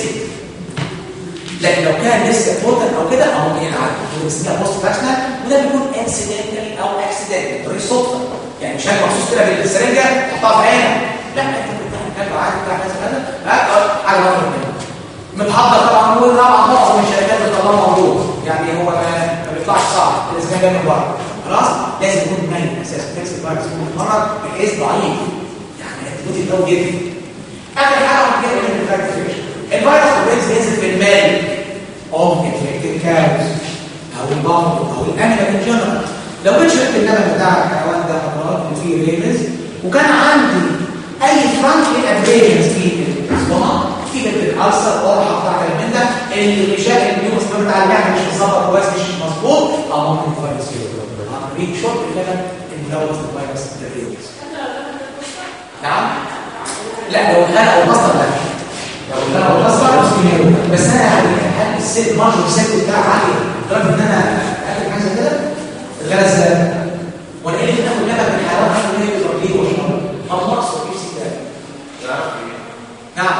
لكن لو كان لسه فوتن او كده او ممكن ينعدي بنسميها بوست فاكسينال وده بيكون اكسيدنتالي او اكسيدنتال طريق صدفه يعني مش حاجه مخصوص كده بالسرنجه تحطها في عينك لا انت بتعمل عادي بتاع كذا كذا حاجه مهمه منه متحضر طبعا هو طبعا معظم الشركات بتطلع موجود يعني هو ما بيطلعش صعب لازم جاي من بره خلاص لازم يكون ميت اساسا فيكس الفيروس يكون متمرد بحيث ضعيف يعني الانتيبيوتيك لو جدا. اخر حاجه ممكن كده من الفاكتوريشن الفيروس بينزل بينزل في المال او انفكتد كاوز او البامب او الانيمال ان جنرال. لو كنت شربت اللبن بتاع الحيوان ده حضرات فيه ريمز وكان عندي اي فرانكلي ابريشنز في الاسطوانه في الالسر واضحه بتاع الكلام ده اللي بيشكل النيومس بتاع اللحم مش مظبط كويس مش مظبوط او ممكن فيروس كده عن شرب اللبن الملوث بالفيروس الريمز. نعم لا لو الغلاء او المصدر لا لو الغلاء او المصدر بس انا هل السيل مارجن السيل بتاعها عاليه لدرجه ان انا اكل حاجه كده الغلاء زاد ولا ايه اللي بناخد لبن من الحيوان عشان ايه بيطليه وشرب او نقص في سي ده نعم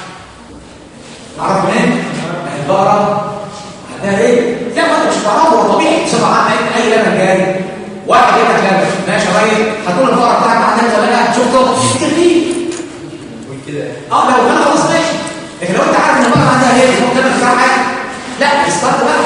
عرف منين البقره عندها ايه لا ما انت مش تعرفه هو طبيعي بسبب عن اي لبن جاري واحد يفتح لبن ماشي يا راجل هتقول البقره بتاعك عندها ولا لا شوف كده ترميه كده اه لو انا خلاص ماشي لكن لو انت عارف ان البقره عندها ايه ممكن تعمل فيها حاجه لا استنى بقى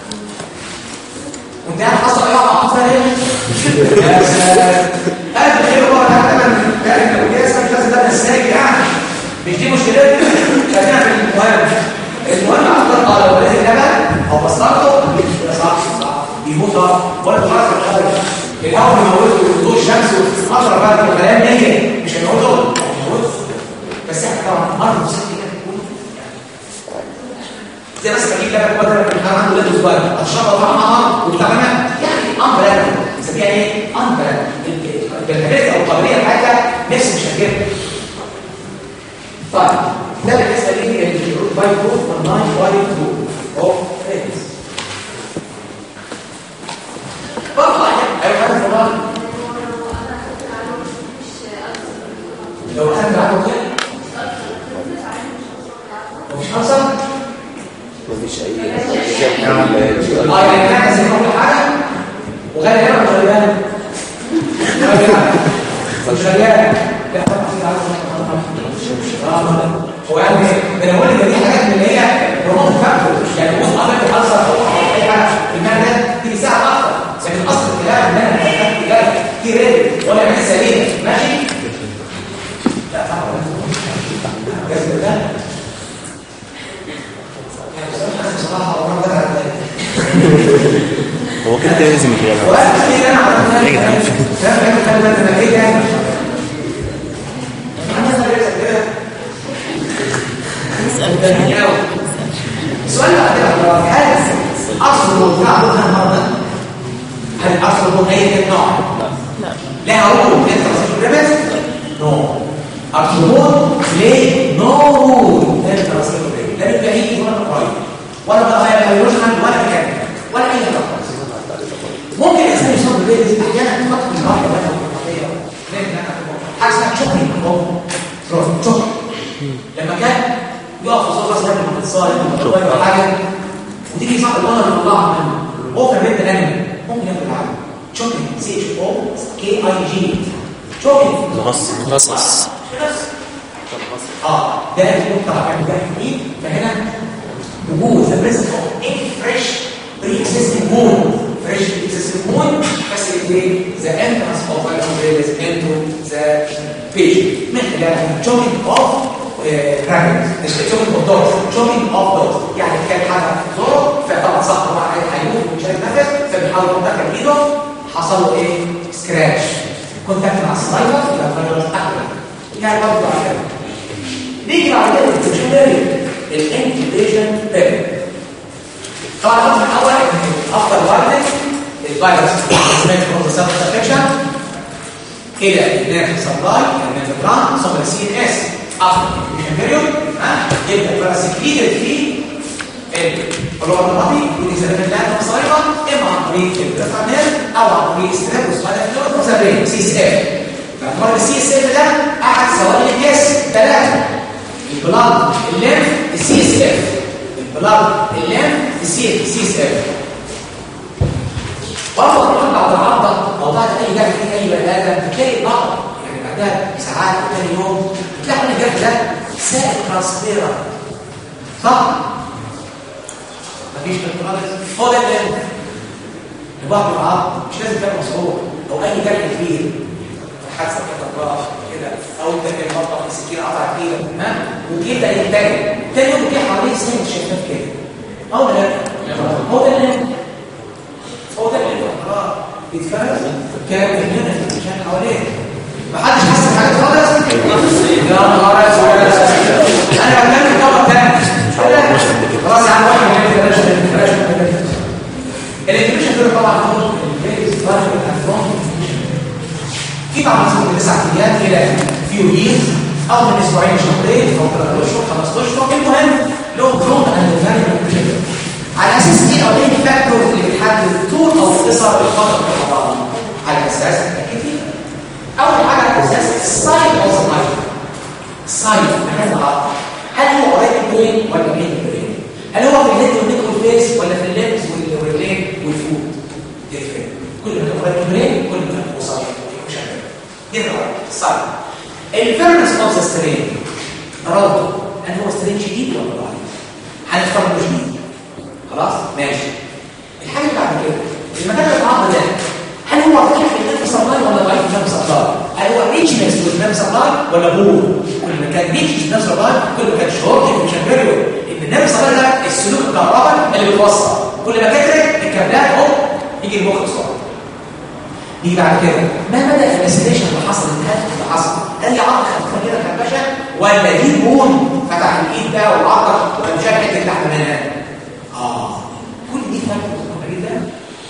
وانت عارف حصل ايه على فيها ايه يا سلام قد خير بقى ده كان لو جاي اسمك لازم ده السايق يعني مش دي مشكلتنا خلينا في المهم المهم اكتر اه لو لازم لبن او بسطته صح صح يموت ولا خلاص الخارج الهواء بيموته وضوء الشمس واشرب بقى الكلام نيه مش هيموته هيموته بس احنا طبعا مره بسيطه كده بتكون زي مثلا اجيب لبن بدل من الحرام عنده لبن صغير اشربها طعمها وبتاعنا يعني امبران بنسميها ايه امبران بالحاجات او القابليه بتاعتها نفس مش هتجيبها. طيب ده بالنسبه لي الروت باي روت والناين باي روت اوف ريز بطلع ايوه انا طبعا لو كان عنده كده مش حصل مفيش اي اه يعني كان زي ما كل حاجه وغالي هنا مش غالي مش غالي لا طبعا هو يعني انا بقول لك دي حاجات من اللي هي رموز فاكتور يعني بص عملت الالسر او اي حاجه المعده دي بيساعد اكتر لكن اصل الكلام ان انا محتاج كلام كتير ولا معده سليمه ماشي لا طبعا جاز ده هو كده كده لازم يتغير وقت كده انا عرفت ايه كلام كلام كلام ايه يعني السؤال اللي بعدها هل اصل الوضع ده النهارده هل اصل الوضع اي نوع لا لا هو انت مش بريمس نو اصل الوضع ليه نو رول انت مش بريمس لا بيبقى اي ولا قريب ولا بقى هيروشن ولا كده ولا اي حاجه ممكن الانسان يصاب بالبيز احيانا تفكر في الواحده ولا لكن حاجه اسمها شوكينج اهو شوكينج لما كان يقف قصاد راس راجل متصال ولا حاجه وتيجي صاحب الولد اللي طلع منه هو كان بيت الانمي ممكن ياخد العالم شوكينج سي اتش او كي اي جي شوكينج مغص مغصص اه ده النقطه بتاعت الجرح فهنا وجود ذا بريزنس اوف اي فريش بري اكزيستنج وول في fresh excessive mood facilitate the entrance of viral into the patient من خلال choking of rabbits مش choking of dogs choking of dogs يعني كان حاجه زور فطبعا صح مع الحيوان مش هيتنفس فبيحاول يدخل ايده حصل له ايه سكراتش كونتاكت مع السلايفر يبقى الفيروس احمر يعني برضه على كده نيجي بعد كده للتشميل الانكيبيشن بيريود طبعا الخطوه الاول افضل وارد الفيروس سمعت من السبب انفكشن الى النيرف سبلاي النيرف بران ثم السي ان اس افتر الانكيبيشن بيريود ها يبدا الفيروس يكيد في الروماتي ودي سبب اللعنه الصغيره اما عن طريق البريفانيل او عن طريق ستريبوس مايلر وزابين سي اس اف فالمره السي اس اف ده احد سوائل الجسم ثلاثه البلاد الليمف السي اس اف البلاد الليمف السي سي اس اف برضه بعد العضه او بعد اي جرح في اي بني ادم بتلاقي بعض يعني بعدها ساعات ثاني يوم بتلاقي الجرح ده سائل ترانسبيرنت صح؟ مفيش تكنولوجيا هو ده اللي لبعض العض مش لازم تعمل مصروف او اي جرح كبير حادثه كده كده او انت كده مطلق السكينه قطع كده ها وكده ينتهي تاني يوم كده حواليه سنه شفاف كده او لا هو ده اللي هو ده اللي خلاص بيتفرز كلام هنا عشان حواليه محدش حاسس بحاجه خالص يا نهار اسود انا بتكلم طبعا تاني خلاص عن واحد من بلاش بلاش الانتريشن دول طبعا الفيز فاجر الانفرون في طبعا من تسعة ايام الى فيو ييرز او من اسبوعين شهرين او ثلاث اشهر خمس اشهر المهم له جروث اند فاليو على اساس ايه او ايه الفاكتورز اللي بتحدد طول او قصر الفتره الحضاريه على اساس كتير اول حاجه على اساس السايز اوف ذا مايكرو السايز مكان العظم هل هو قريب من البرين ولا بعيد من البرين هل هو في الهيد والنيك والفيس ولا في الليمز والرجلين والفوت تفرق كل ما كان قريب من البرين كل ما كان قصير وشغال دي الرابط السايز الفيرنس اوف ذا سترين رده هل هو سترين شديد ولا ضعيف هنفترض انه شديد خلاص ماشي الحاجه اللي بعد كده المكان العظم ده هل هو ضعيف في النفس سبلاي ولا ضعيف في النفس سبلاي هل هو ريتشنس في النفس سبلاي ولا بور كل ما كان ريتش في النفس سبلاي كل ما كان شورت وشغال ان النفس سبلاي ده السلوك الكهربائي اللي بيتوصل كل ما كترت الكابلات اهو يجي المخ بسرعه دي بعد كده ما مدى الفاسيليشن اللي حصل الهات اللي حصل هل هي عضله خفيفه كده كبشه ولا دي بون فتح الايد ده والعضله ومشكل تحت منها اه كل دي فاكتورز جدا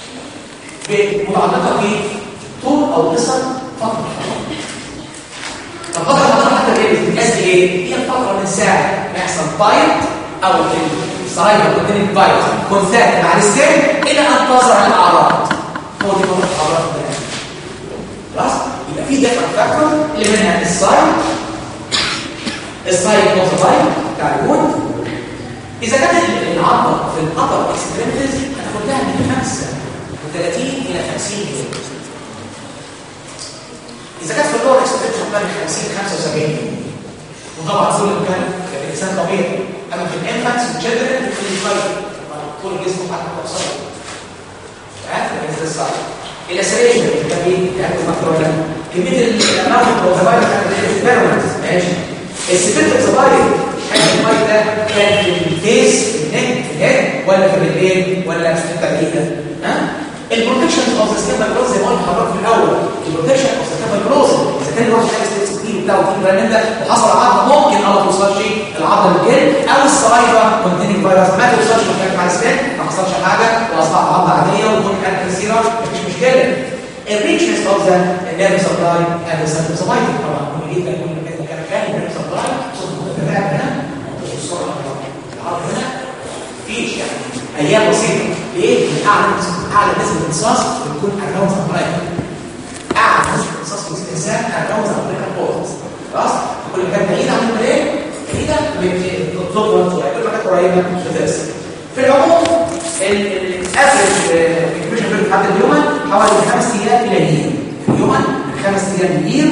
متعلقه بطول او قصر فتره الحراره طب فتره الحراره حتى ايه بتتقاس ايه هي الفتره من ساعه ما يحصل بايت او السرايبر بين البايت كونتاكت مع السكين الى ان تظهر الاعراض هو دي فتره الحراره خلاص يبقى في ديفرنت فاكتور اللي منها السايت السايت موتيفايد بتاع الجود اذا كانت العضله في الابر اكستريميتيز هتاخد لها من خمسة وثلاثين الى خمسين يوم اذا كانت في اللور اكستريميتيز هتاخد من خمسين خمسة وسبعين يوم وطبعا كل كان الانسان طبيعي اما في الانفانتس والتشيلدرن في الفايت طول الجسم حتى توصل عارف ده السايت الاسريه التمرين يعني المفروض كميه الاماونت والزباين بتاعت ماشي السبيرت الزباين حاجه الماي ده كان في الفيس في النك في الهيد ولا في الرجلين ولا في التبعيده ها البروتكشن اوف ذا سكين كلوز زي ما قلت لحضرتك في الاول البروتكشن اوف ذا سكين كلوز اذا كان الواحد لابس لبس كتير بتاعه في براند ده وحصل عضله ممكن ما توصلش العضله الجلد او السلايفا كونتيننج فيروس ما توصلش مكان مع السكين ما حصلش حاجه واصبحت عضله عاديه وكل كانت كثيره مفيش مشكله الريتشنس اوف ذا نيرف سبلاي هذا سبب سبلاي طبعا كل جدا كل مكان كان كان نيرف سبلاي الرعب هنا والسرعه العرض هنا فيش يعني ايام بسيطه ليه؟ من اعلى اعلى نسبه امتصاص بتكون اراوند سبلاي اعلى نسبه امتصاص في الانسان اراوند سبلاي بورتس خلاص كل ما كان بعيد عن البرين بعيده بتضغط كل ما كانت قريبه بتأثر في العموم الافرج الكمبيوتر بيرد حتى اليوم حوالي خمس ايام الى يوم في اليوم من خمس ايام ليوم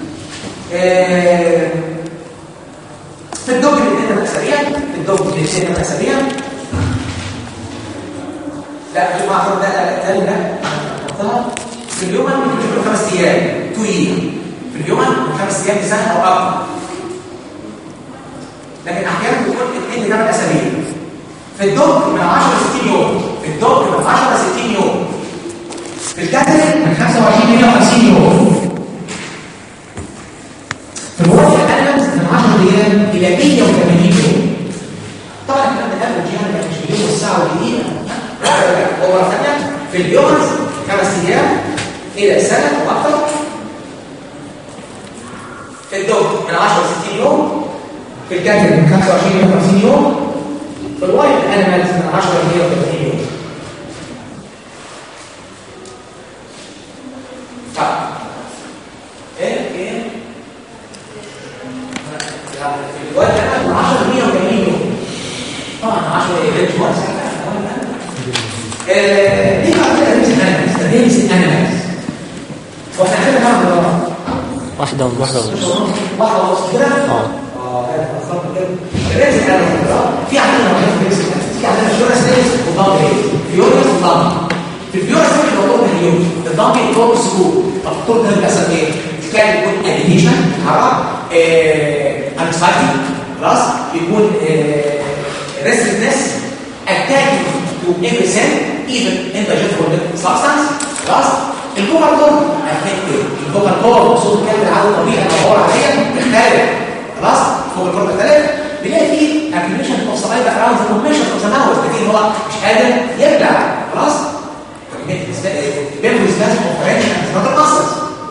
في الدوج الاثنين اسابيع في الدوج الاثنين اسابيع لا في معرض ده لا لا لا في اليوم في خمس ايام تو يير في اليوم خمس ايام سنه او اكثر، لكن احيانا بيكون اثنين لثمان اسابيع. في الدوج من عشرة ل ستين يوم، في الدوج من عشرة ل ستين يوم، في الكاترين من خمسة وعشرين ل مية وخمسين يوم، في الوقت الألمز من عشرة ايام الى مية وثمانين يوم. طبعا الكلام ده قبل الجهه مش بيجيبوا الساعه والدقيقه، هو ثانيه في اليوم خمس ايام الى سنه واكثر، في الدوج من عشرة ل ستين يوم، في الكاترين من خمسة وعشرين ل مية وخمسين يوم، في الوايت الانيمالز من عشرة ل مية وثمانين يوم. طيب ايه ايه في الوايت الانيمالز من عشرة ل مية وثمانين يوم. طبعا عشرة ايه مش واسع. ايه دي بقى ريمز الانيمالز، ريمز الانيمالز واحنا عندنا كام مره؟ واحده واحده واحده ونص كده. اه الريمز الانيمالز في عندنا ريمز الانيمالز، في عندنا فيورس ريمز وضم ريمز، فيورس وضم. في الفيورس ريمز بنقول مليون، الضم بيكون سكوت. طب الطول ده بيحصل ايه؟ كان يكون اديشن حراره انكسايتي خلاص، يكون restlessness, attacking to everything, even indigestion substance. خلاص الفوكال كورد افكتد، الفوكال كورد صوت الكلب العادي الطبيعي المعور عليها مختلف. خلاص الفوكال كورد مختلف، بنلاقي فيه accumulation of saliva around the commission of the mouth، لكن هو مش قادر يبلع. خلاص بيعمل سبازم اوف رينج اند سنتر ماسلز،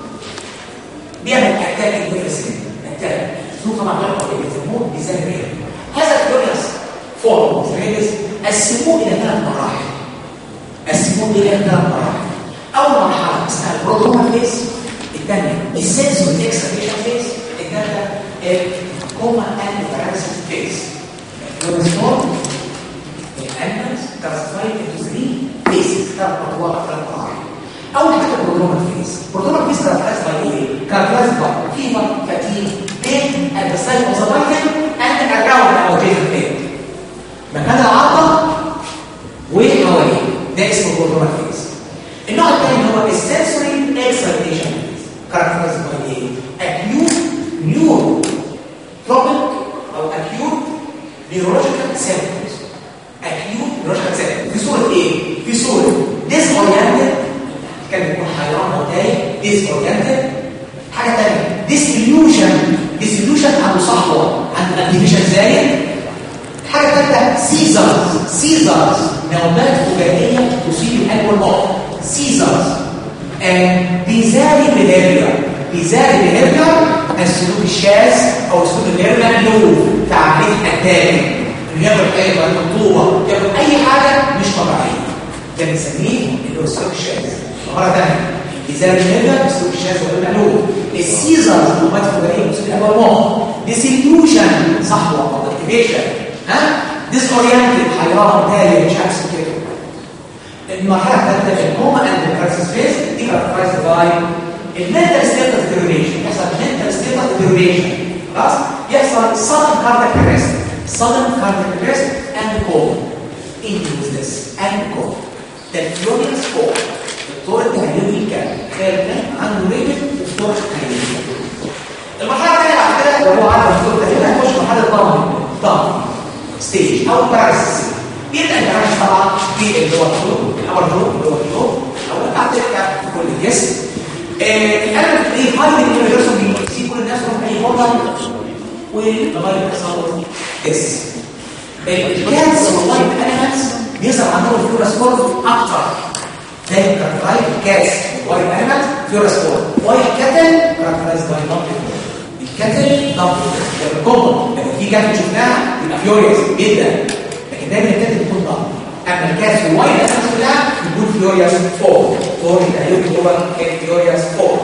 بيعمل اتاكينج تو everything، اتاك شوف طبعا ده بيسموه ديزايريا. هذا الكوريوس فورم فريز قسموه الى ثلاث مراحل، قسموه الى ثلاث مراحل. اول مرحله اسمها البرودرومال فيز، الثانيه السنسوري اكسبريشن فيز، الثالثه الكوما اند باراليسيس فيز. الفورم الانيمالز كلاسيفايد انتو ثلاث فيزز، ثلاث اطوار، ثلاث مراحل. اول حاجه البرودرومال فيز، البرودرومال فيز كاركترايزد باي ايه؟ كاركترايزد باي فيفر، فاتيج، بين ات ذا سايت اوف ذا فايتال اند اراوند اور جيزر مكان العضله وحواليه، ده اسمه البرودرومال فيز. النوع الثاني هو السنسوري اكسايتيشن فيز، كاركترايزد باي ايه؟ اكيوت نيورو تروبيك او اكيوت نيورولوجيكال سيمبتومز، اكيوت نيورولوجيكال سيمبتومز. في صوره ايه؟ في صوره ديس اورينتد، كان بيكون حيران او تايه، ديس اورينتد. حاجه ثانيه ديسليوشن، ديسليوشن عنده صحوه، عنده اكتيفيشن زايد. حاجه ثالثه سيزرز، سيزرز نوبات فجائيه تصيب القلب والمخ، سيزرز. بيزاري بيهيفير، بيزاري بيهيفير السلوك الشاذ او السلوك الغير مألوف في عمليه الاتاك، ياخد اي مطلوبه، ياخد اي حاجه مش طبيعيه، ده بنسميه السلوك الشاذ. مره ثانيه بيزاري بيهيفير السلوك الشاذ والغير مألوف. السيزرز نوبات فجائيه تصيب القلب والمخ، ديسليوشن صحوه او اكتيفيشن، ها ديس اورينتد حيران تالي مش عارف كده. المرحله الثالثه الكوما اند كرايسيس فيز، دي كاركترايزد باي المنتال ستيت اوف ديتيريوريشن، يحصل منتال ستيت اوف ديتيريوريشن. خلاص يحصل sudden cardiac arrest، sudden cardiac arrest and coma، injuries and coma. ده الفيوريوس فور الدكتور التهيئي الكامل، تخيل ده عنده ريبل دكتور التهيئي. المرحله الثانيه بعد كده لو هو عارف الدكتور التهيئي هيخش مرحله الضغط، ضغط ستيج او باراليسيس. بيبدا الباراليسيس طبعا في اللي هو الجلوب، الاول جلوب اللي هو الجلوب او تحت في كل الجسم. القلب بتلاقيه هاي اليونيفرسال بيسيب كل الناس تروح اي فورمه ولغايه يحصل اس. الكاتس واللايف انيمالز بيظهر عندهم فيورس فورم اكتر، زي الكاترايت الكاتس واللايف انيمالز فيورس فورم، وايت كاتل كاركترايز باي نوت الكاتل ضغط الكومن. لكن في كاتل شفناها يبقى فيوريوس جدا، لكن دايما الكاتل بيكون ضغط. اما الكاس والوايت اسمها كلها بتكون فيوريوس فور، فور يبقى يبقى هو فيوريوس فور.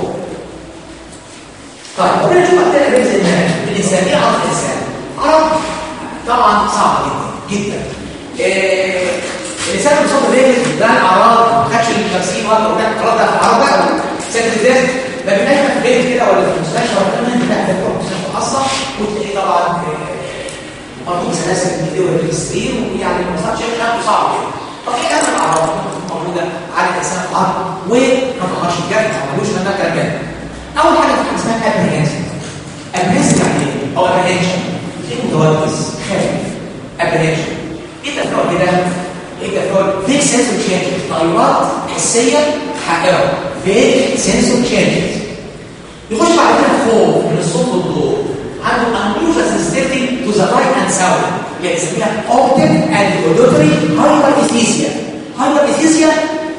طيب قلنا نشوف بقى الرمز الانسانيه عرض الانسان. عرض طبعا صعب جدا جدا. إيه الانسان بيصاب بالرمز ده اعراض ما خدش ال خمسين وقت ولا خلاص ده اعراض بقى سكت ازاي ما بيبقاش في البيت كده ولا في المستشفى ولا كمان لا ده بتروح مستشفى خاصه وتلاقي طبعا برضه سلاسل كتير ولا في السرير ويعني المصاب شيء صعب. طب ايه اهم الاعراض؟ حاجه اسمها الارض وما تغيرش الجرح ما عملوش منها كلام كده. اول حاجه في حاجه اسمها ابريهنشن. ابريهنشن يعني ايه؟ او ابريهنشن شيء متوقف خافي. ابريهنشن ايه تفاعل كده؟ ايه تفاعل فيك سنسور تشينجز، تغيرات حسيه حائره فيك سنسور تشينجز. يخش بعد كده خوف من الصوت والضوء، عنده unusual sensitivity to the light and sound اللي بنسميها optic and auditory hyperesthesia. hyperesthesia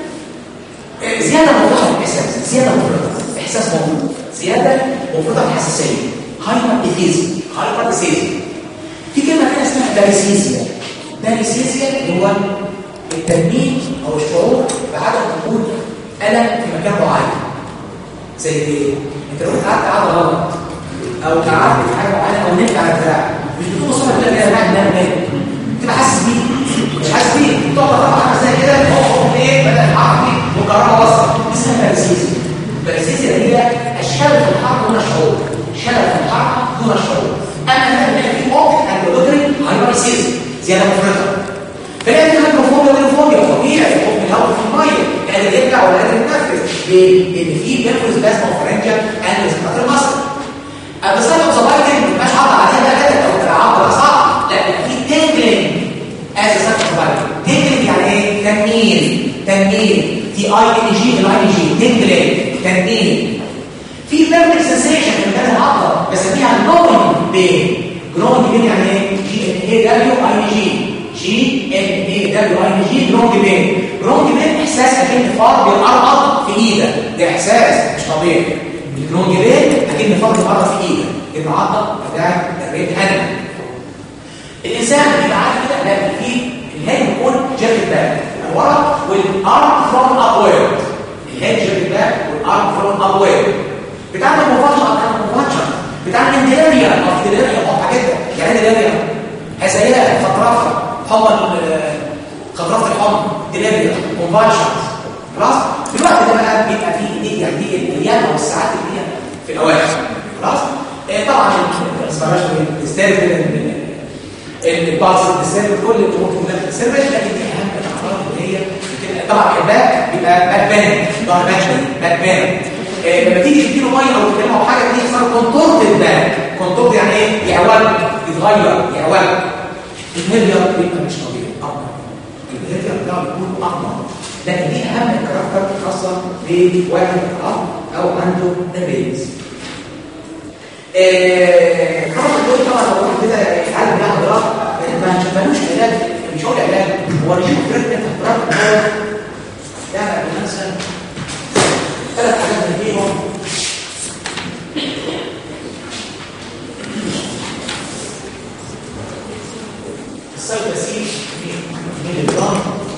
زياده مفرطه في الاحساس، زياده مفرطه احساس موجود، زياده مفرطه في الحساسيه. hyperesthesia hyperesthesia. في كلمه كده اسمها باريسيزيا. باريسيزيا اللي هو التنميل او الشعور بعدم وجود الم في مكان معين. زي ايه؟ انت لو قعدت قعده غلط او قعدت في حاجه معينه او نمت على الدراع مش بتقوم الصبح تلاقي كده الواحد نام نام تبقى حاسس بيه مش حاسس بيه تقعد تطلع زي كده هو ايه بدا الحركه دي والكهرباء وصلت اسمها باريسيزيا. الباريسيزيا هي الشلل في الحركه دون شعور، شلل في الحركه دون شعور. اما هنا في اوبتيك اند اوديتري هايبرسيزيا زياده مفرطه. فلان الميكروفون والميكروفون طبيعي يخرج من الهواء في الميه قادر يرجع ولا قادر يتنفس ليه؟ لان في بينفذ بلازما فرنجا اند ريسبيراتوري ماسل. بس انا صبايا كده مش هقطع عليها كده او العضله صح، لا في تنجلينج از سكت صبايا. تنجلينج يعني ايه؟ تنميل تنميل تي اي ان جي الاي ان جي تنجلينج تنميل. في بيرمنت سنسيشن في مكان العضله بسميها جنوينج بين. جنوينج بين يعني ايه؟ جي ان اي دبليو اي ان جي جي ان اي دبليو اي ان جي جرونج بين. جرونج بين احساس اكن فار بيقرقض في ايدك، ده احساس مش طبيعي. الجرونج بين اكن فار بيقرقض في ايدك، العضله بتاعت الريد هنا. الانسان بيبقى عارف كده لا في الهيد بيكون جيرك باك ورا والارم فروم ابويرد. الهيد جيرك باك والارم فروم ابويرد بتعمل مفاجاه بتعمل مفاجاه بتعمل انتيريا او انتيريا واضحه جدا. يعني انتيريا حساسيه خطرافه حمى خطرات الحمى ديليريا كونفالشنز. خلاص الوقت ده بقى بيبقى فيه دي يعني دي الايام او الساعات اللي هي في الاواخر. خلاص إيه طبعا الاسبراشن الستيرفل الباص الستيرفل كل الامور كلها بتتسرب، لكن دي اهم الاعراض اللي هي طبعا الباك بيبقى باك بان ظهر باك باك بان. إيه لما تيجي تديله ميه او تكلمه او حاجه دي يحصل كونتور الباك. كونتور يعني ايه؟ يعوج يتغير يعوج. الهيريا بيبقى مش طبيعي احمر، الهيريا بتاعه بيكون احمر، لكن دي اهم الكاركتر خاصه بواحد اب او عنده نبيز. ايه خلاص دول طبعا لو واحد كده يتعلم بيها حضرتك ما ملوش علاج، مش هو علاج هو ريجيم تريتمنت حضرتك هو يعني مثلا ثلاث حاجات من فيهم. السيتوسين من الجرام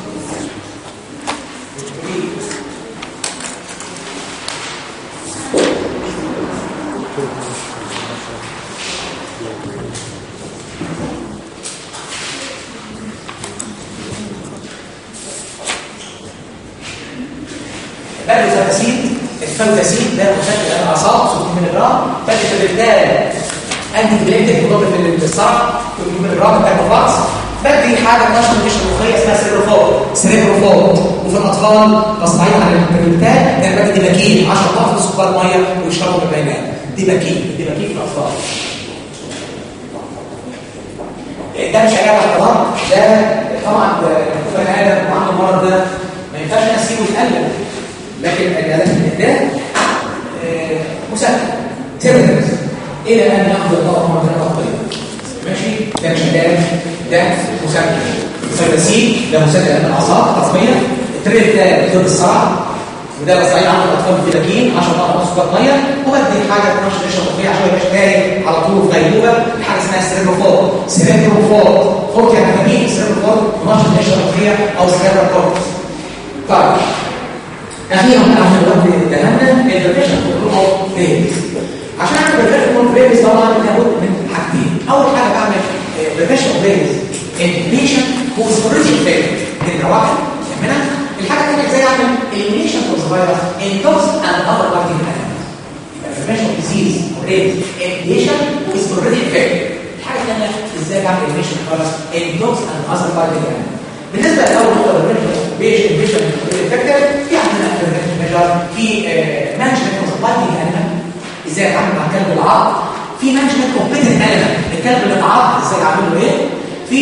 بقى الفلتاسين. الفلتاسين ده مشكل الاعصاب ستمية مللي جرام. فالفلتال انتي بليتك مضاد للصرع ستمية مللي جرام بتاع الفاكس. بدي حاجه نشط مش مخيه اسمها سيريبروفول. سيريبروفول وفي الاطفال تصنيعها عن البريمتال ده بدي ديباكين عشرة ضعف سكر ميه ويشربوا بالبينات. ديباكين ديباكين في الاطفال. ده مش علاج احتضان، ده طبعا بني ادم وعنده المرض ده ما ينفعش انا اسيبه يتقلب، لكن العلاج ده مسكن تيرمينال الى ان ياخذ الدواء مره ثانيه. ماشي ده مش علاج، ده مسكن. الفيتاسين ده مسكن الاعصاب تصفيه. التريل ده ضد الصرع وده بصعيد عنه الاطفال بالفيتامين عشرة ضعف سكر ميه. وبدي حاجه تنشط الريشه الطبيعيه عشان ما يبقاش نايم على طول في غيبوبه. حاجه اسمها سيريبروفول. سيريبروفول فوق يعني فيتامين سيريبروفول تنشط الريشه الطبيعيه او سيريبروفول. طيب اخيرا عشان الوقت اتهمنا الفيرميشن كنترول فيز. عشان اعمل الفيرميشن كنترول فيز طبعا لابد من حاجتين. اول حاجه بعمل الفيرميشن فيز انتبيشن كوزوريشن فيز كده واحد منها. الحاجه الثانيه ازاي اعمل اليمينيشن فور فيروس ان دوز اند اذر بارتي انيمالز. يبقى الفيرميشن ديزيز ريت انتبيشن كوزوريشن فيز. الحاجه الثانيه ازاي اعمل اليمينيشن فيروس ان دوز اند اذر بارتي انيمالز. بالنسبه لاول نقطه الفيرميشن اوبزرفيشن انفيشن افكتيف. في عندنا ميجر في مانجمنت اوف لايتنج انيمال، ازاي اتعامل مع كلب العرض. في مانجمنت اوف بيتنج انيمال، الكلب اللي اتعرض ازاي اعمل له ايه. في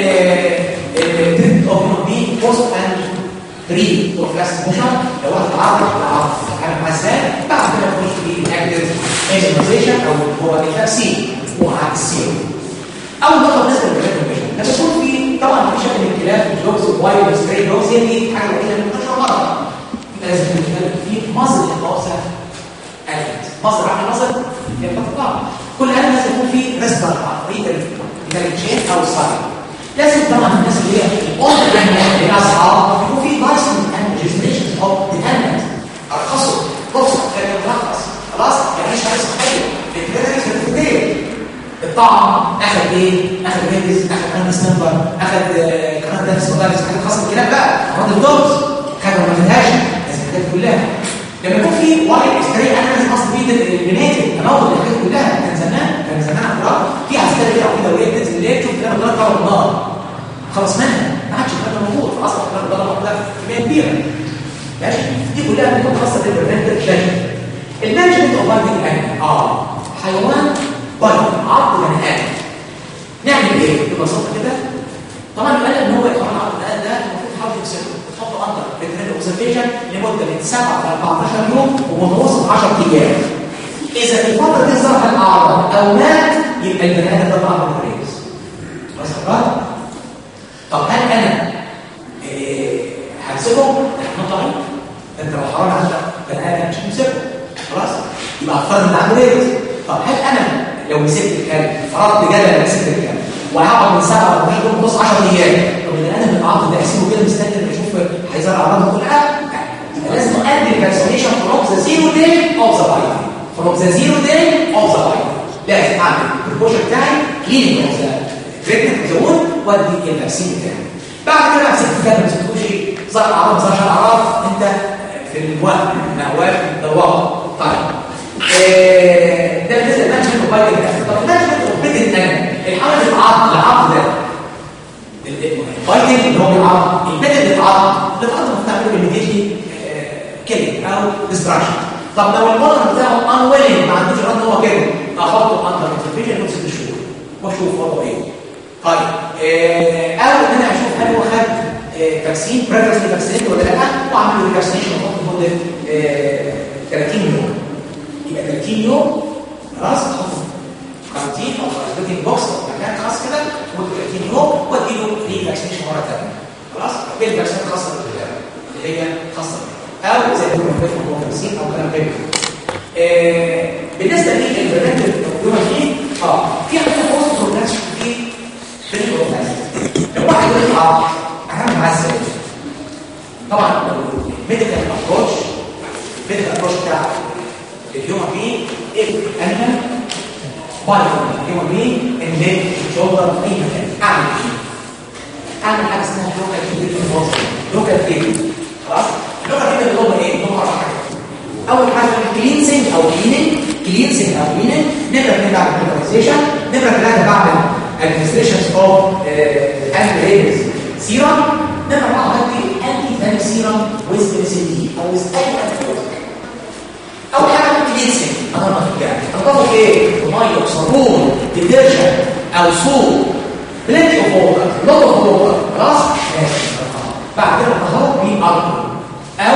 تريت اوف بي بوست اند بري بروفلاكسيشن، لو واحد اتعرض للعرض اتعامل معاه ازاي. بعد كده نخش في اكتيف ايميونيزيشن او هو الفاكسين ومع السيروم. اول نقطه بالنسبه للفاكسين لما يكون في طبعا في شكل الكلاب الجوكس والوايد والستري دوجز، هي دي حاجه وحيده اللي منتشره بره. يبقى لازم يكون في مصدر للقوسه اليمنت، مصدر عقل مصدر يبقى كل هذا لازم يكون في ريسبر عن طريق التشين او الصاير. لازم طبعا الناس اللي هي الاونر اللي هي اصحاب يكون في لايسنس اند ريجستريشن اوف ديبندنت ارخصوا فرصه كده ملخص خلاص. يعني مش عايز حاجه الفيترينري سيرتيفيكيت الطعم اخذ ايه؟ اخذ جينيس، اخذ كانس نمبر، اخذ كمان ده اسمه حاجه خاصه بالكلام بقى امراض الدوز حاجه ما فيهاش لازم الحاجات كلها. لما يكون في واحد اشتري انا لازم اصل بيه الجينيتك اموت الحاجات كلها. كان زمان كان زمان امراض في عسكري كده وكده وهي بتنزل ليه تشوف كلام الضرب ضرب النار خلاص منها ما عادش الكلام موجود في اصلا كلام الضرب ده كميه كبيره ماشي. دي كلها بتكون خاصه بالبرنامج الشهري. المانجمنت اوف بايدنج انيمال اه حيوان بايدنج عض بني ادم نعمل ايه؟ ببساطه كده طبعا يقال ان هو يقرا عض الان ده المفروض تحاول تكسره تحطه اندر فيترينري اوبزرفيشن لمده من سبعه ل اربعتاشر يوم ومتوسط عشرة ايام. اذا في الفتره دي ظهر الاعراض او مات يبقى البني ادم ده ضعف الرئيس. خلاص. طب هل انا إيه هسيبه؟ احنا طبعا انت لو حرام عندك بني ادم مش هتسيبه خلاص يبقى افترض ان عنده رئيس. طب هل انا لو مسكت الكلب فرضت جدلا لو مسكت الكلب وهقعد من سبعه لاربعه يوم نص عشرة ايام طب البني ادم العاطل ده اسيبه كده مستني اشوف هيظهر اعراضه كلها؟ يبقى لازم ادي الفاكسينيشن فروم ذا زيرو داي اوف ذا بايت فروم ذا زيرو داي اوف ذا بايت. لازم اعمل البروبوشن بتاعي كلينيك اوف ذا تريتمنت زون وادي الفاكسين بتاعي. بعد كده مسكت الكلب ما مسكتوش ظهر اعراض ظهر اعراض انت في الوقت نواف الواقع. طيب ايه ده بالنسبه للمانجمنت اوف بايدنج انيمال. طب المانجمنت اوف بيتنج انيمال الحاله اللي بتعض العض ده البايدنج اللي هو بيعض البيت اللي بتعض اللي بتعض بتعمله بالميديتي كيلينج او ديستراكشن. طب لو المرض بتاعه ان ويلنج ما عندوش رد هو كده احطه اندر اوبزرفيشن لمده ست شهور واشوف وضعه ايه. طيب إيه او ان انا اشوف هل هو خد فاكسين بريفرنسلي فاكسين ولا لا واعمل له فاكسينيشن لمده ثلاثين يوم. يبقى ثلاثين يوم خلاص احطه كارانتين او كارانتين بوكس او مكان خاص كده لمده ثلاثين يوم وادي له ري فاكسينيشن مره ثانيه خلاص. في الفاكسينات الخاصه بالكلاب اللي هي خاصه او زي ما قلنا فاكسين او كلام غير آه بالنسبه للبرنامج اليومي اه في عندنا بوست بروجرام في بريبروجرام. لو واحد يطلع اهم معاه ازاي طبعا الميديكال ابروتش الميديكال ابروتش بتاع الهيومن بين ايه انا بايو الهيومن بين اللي شولدر في اي مكان اعمل ايه؟ اعمل حاجه اسمها لوكال كلينيك لوكال كلينيك خلاص. اللوكال كلينيك اللي هو ايه؟ اللي هو حاجه اول حاجه كلينسنج او كليننج كلينسنج او كليننج. نمره اثنين بعمل كلينيزيشن. نمره ثلاثه بعمل ادمنستريشنز اوف انتي ريبس سيرم. نمره اربعه بدي انتي فاليك سيرم ويز بنسلين او ويز اي انتي. اول حاجه كلينسنج انا ما بتكلم اضافه ايه؟ ميه وصابون ديترجنت او صوب بلانتي اوف ووتر لوت اوف ووتر خلاص ماشي. بعد كده بطهر بالكحول او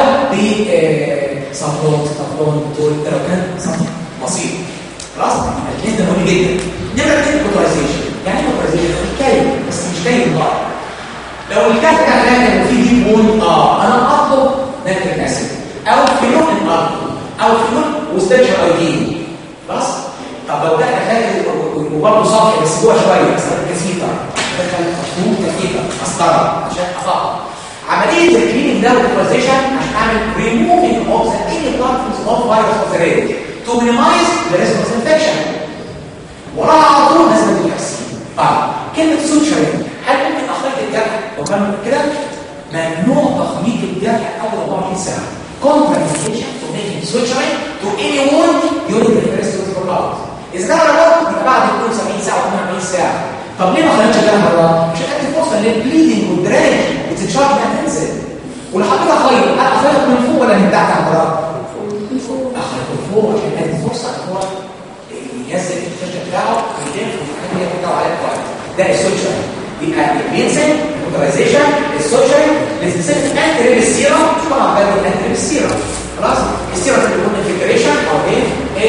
بصابون صابون دول لو كان صابون بسيط خلاص. الكلام ده مهم جدا. نمره اثنين كوترايزيشن. يعني ايه كوترايزيشن؟ الكاين بس مش كاين بقى. لو الكاين ده كان فيه ديب بول اه انا اطلب نيتريك اسيد او فينول الارض او فينول وستيرشر ايودين خلاص. طب لو ده خارج وبرضه سطحي بس جوه شويه بس كثيفه دخل مفهوم كثيفه مسطره عشان اطلع عمليه الكليننج ده والكوترايزيشن عشان اعمل ريموفينج اوف ذا اني بارتكلز اوف فيروس اوف ذا ريد تو مينيمايز ذا ريسك اوف انفكشن. وراها على طول لازم الفاكسين. طيب كلمه سوتشرنج هل ممكن اخرج الجرح لو كان كده؟ ممنوع تخليط الجرح اول اربعة وعشرين ساعه. contraindication to making suturing to any wound during the first twenty-four hours. اذا كان رباط يبقى بعد اثنين وسبعين ساعه و ثمانية وأربعين ساعه. طب ليه ما خليتش الجرح رباط؟ مش هتدي فرصه للبليدنج والدرينج وتتشارج انها تنزل ولو حبيت اخيط اخيط من فوق ولا من تحت على القرار؟ من فوق. اخيط من فوق عشان ادي فرصه ان هو ينزل الفرشه بتاعه ويلف ويخلي بتاعه عليه كويس. ده السوشيال يبقى بينزل الكوترايزيشن السوشيال لسبيسيفيك انتري السيرم طبعا ده انتري السيرم خلاص. السيرم اللي بيكون انفلتريشن او ايه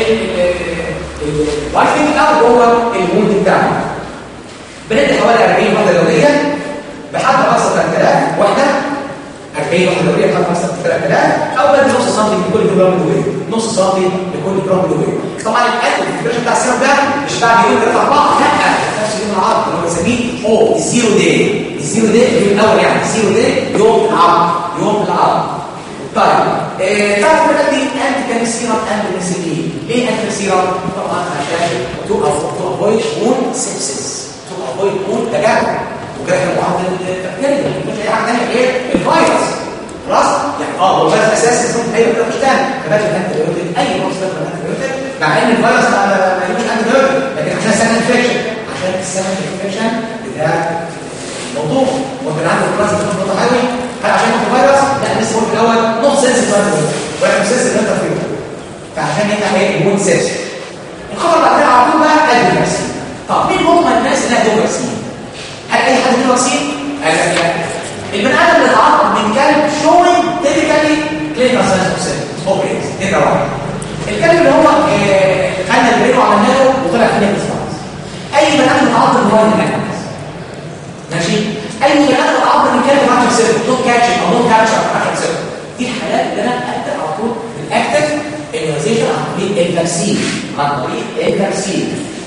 الوايتنج او جوه الوند بتاعه. بندي حوالي أربعين وحده دوريه بحد اقصى ثلاثة آلاف وحده. أربعين وحده دوريه بحد اقصى ثلاثة آلاف او بدي نص سم لكل جرام دوري، نص سم لكل جرام دوري. طبعا الانتري بتاع السيرم ده مش بعد يوم ثلاثة أربعة لا نفس يوم العرض اللي هو بنسميه او الزيرو داي. الزيرو داي اليوم الاول يعني الزيرو داي يوم العرض يوم العرض. طيب ايه تعرف بقى دي انتي كان سيرم انتي نسيلين. ليه انتي سيرم؟ طبعا عشان تو افويد وون سيبسيس، تو افويد وون تجاهل وجرح المعدل البكتيريا. مش اي حاجه ثانيه ايه الفيروس خلاص. يعني اه هو بس اساسي اسمه اي بكتيريا مش ثاني كمان الانتي بيوتيك اي مصدر من الانتي بيوتيك مع ان الفيروس ما ملوش انتي بيوتيك لكن عشان سنه انفكشن عشان السنه انفكشن بتاع الموضوع وكان عنده كلاس مضاد حيوي هل عشان الفيروس لا لسه هو في الاول نوت سنس فيروس ولا سنس اللي انت فيه فعشان يبقى ايه مون سنس. الخبر بعد كده على طول بقى قلب الفاكسين. طب مين هم الناس اللي هيدوا فاكسين؟ هل اي حد له فاكسين؟ قال لك لا. البني ادم اللي اتعرض من كلب شوينج تيبيكالي كلينيكال ساينس اوف سيمبتومز اوبريز نمره واحد. الكلب اللي هو خدنا البريد وعملنا له وطلع كلينيكال ساينس. اي بني ادم اتعرض من وايد الناس ماشي. اي بني ادم اتعرض من كلب ما عرفش يسيبه نوت كاتشنج او نوت كابشر ما عرفش يسيبه. دي الحالات اللي انا ابدا على طول بالاكتف immunization عن طريق الفاكسين عن طريق الفاكسين.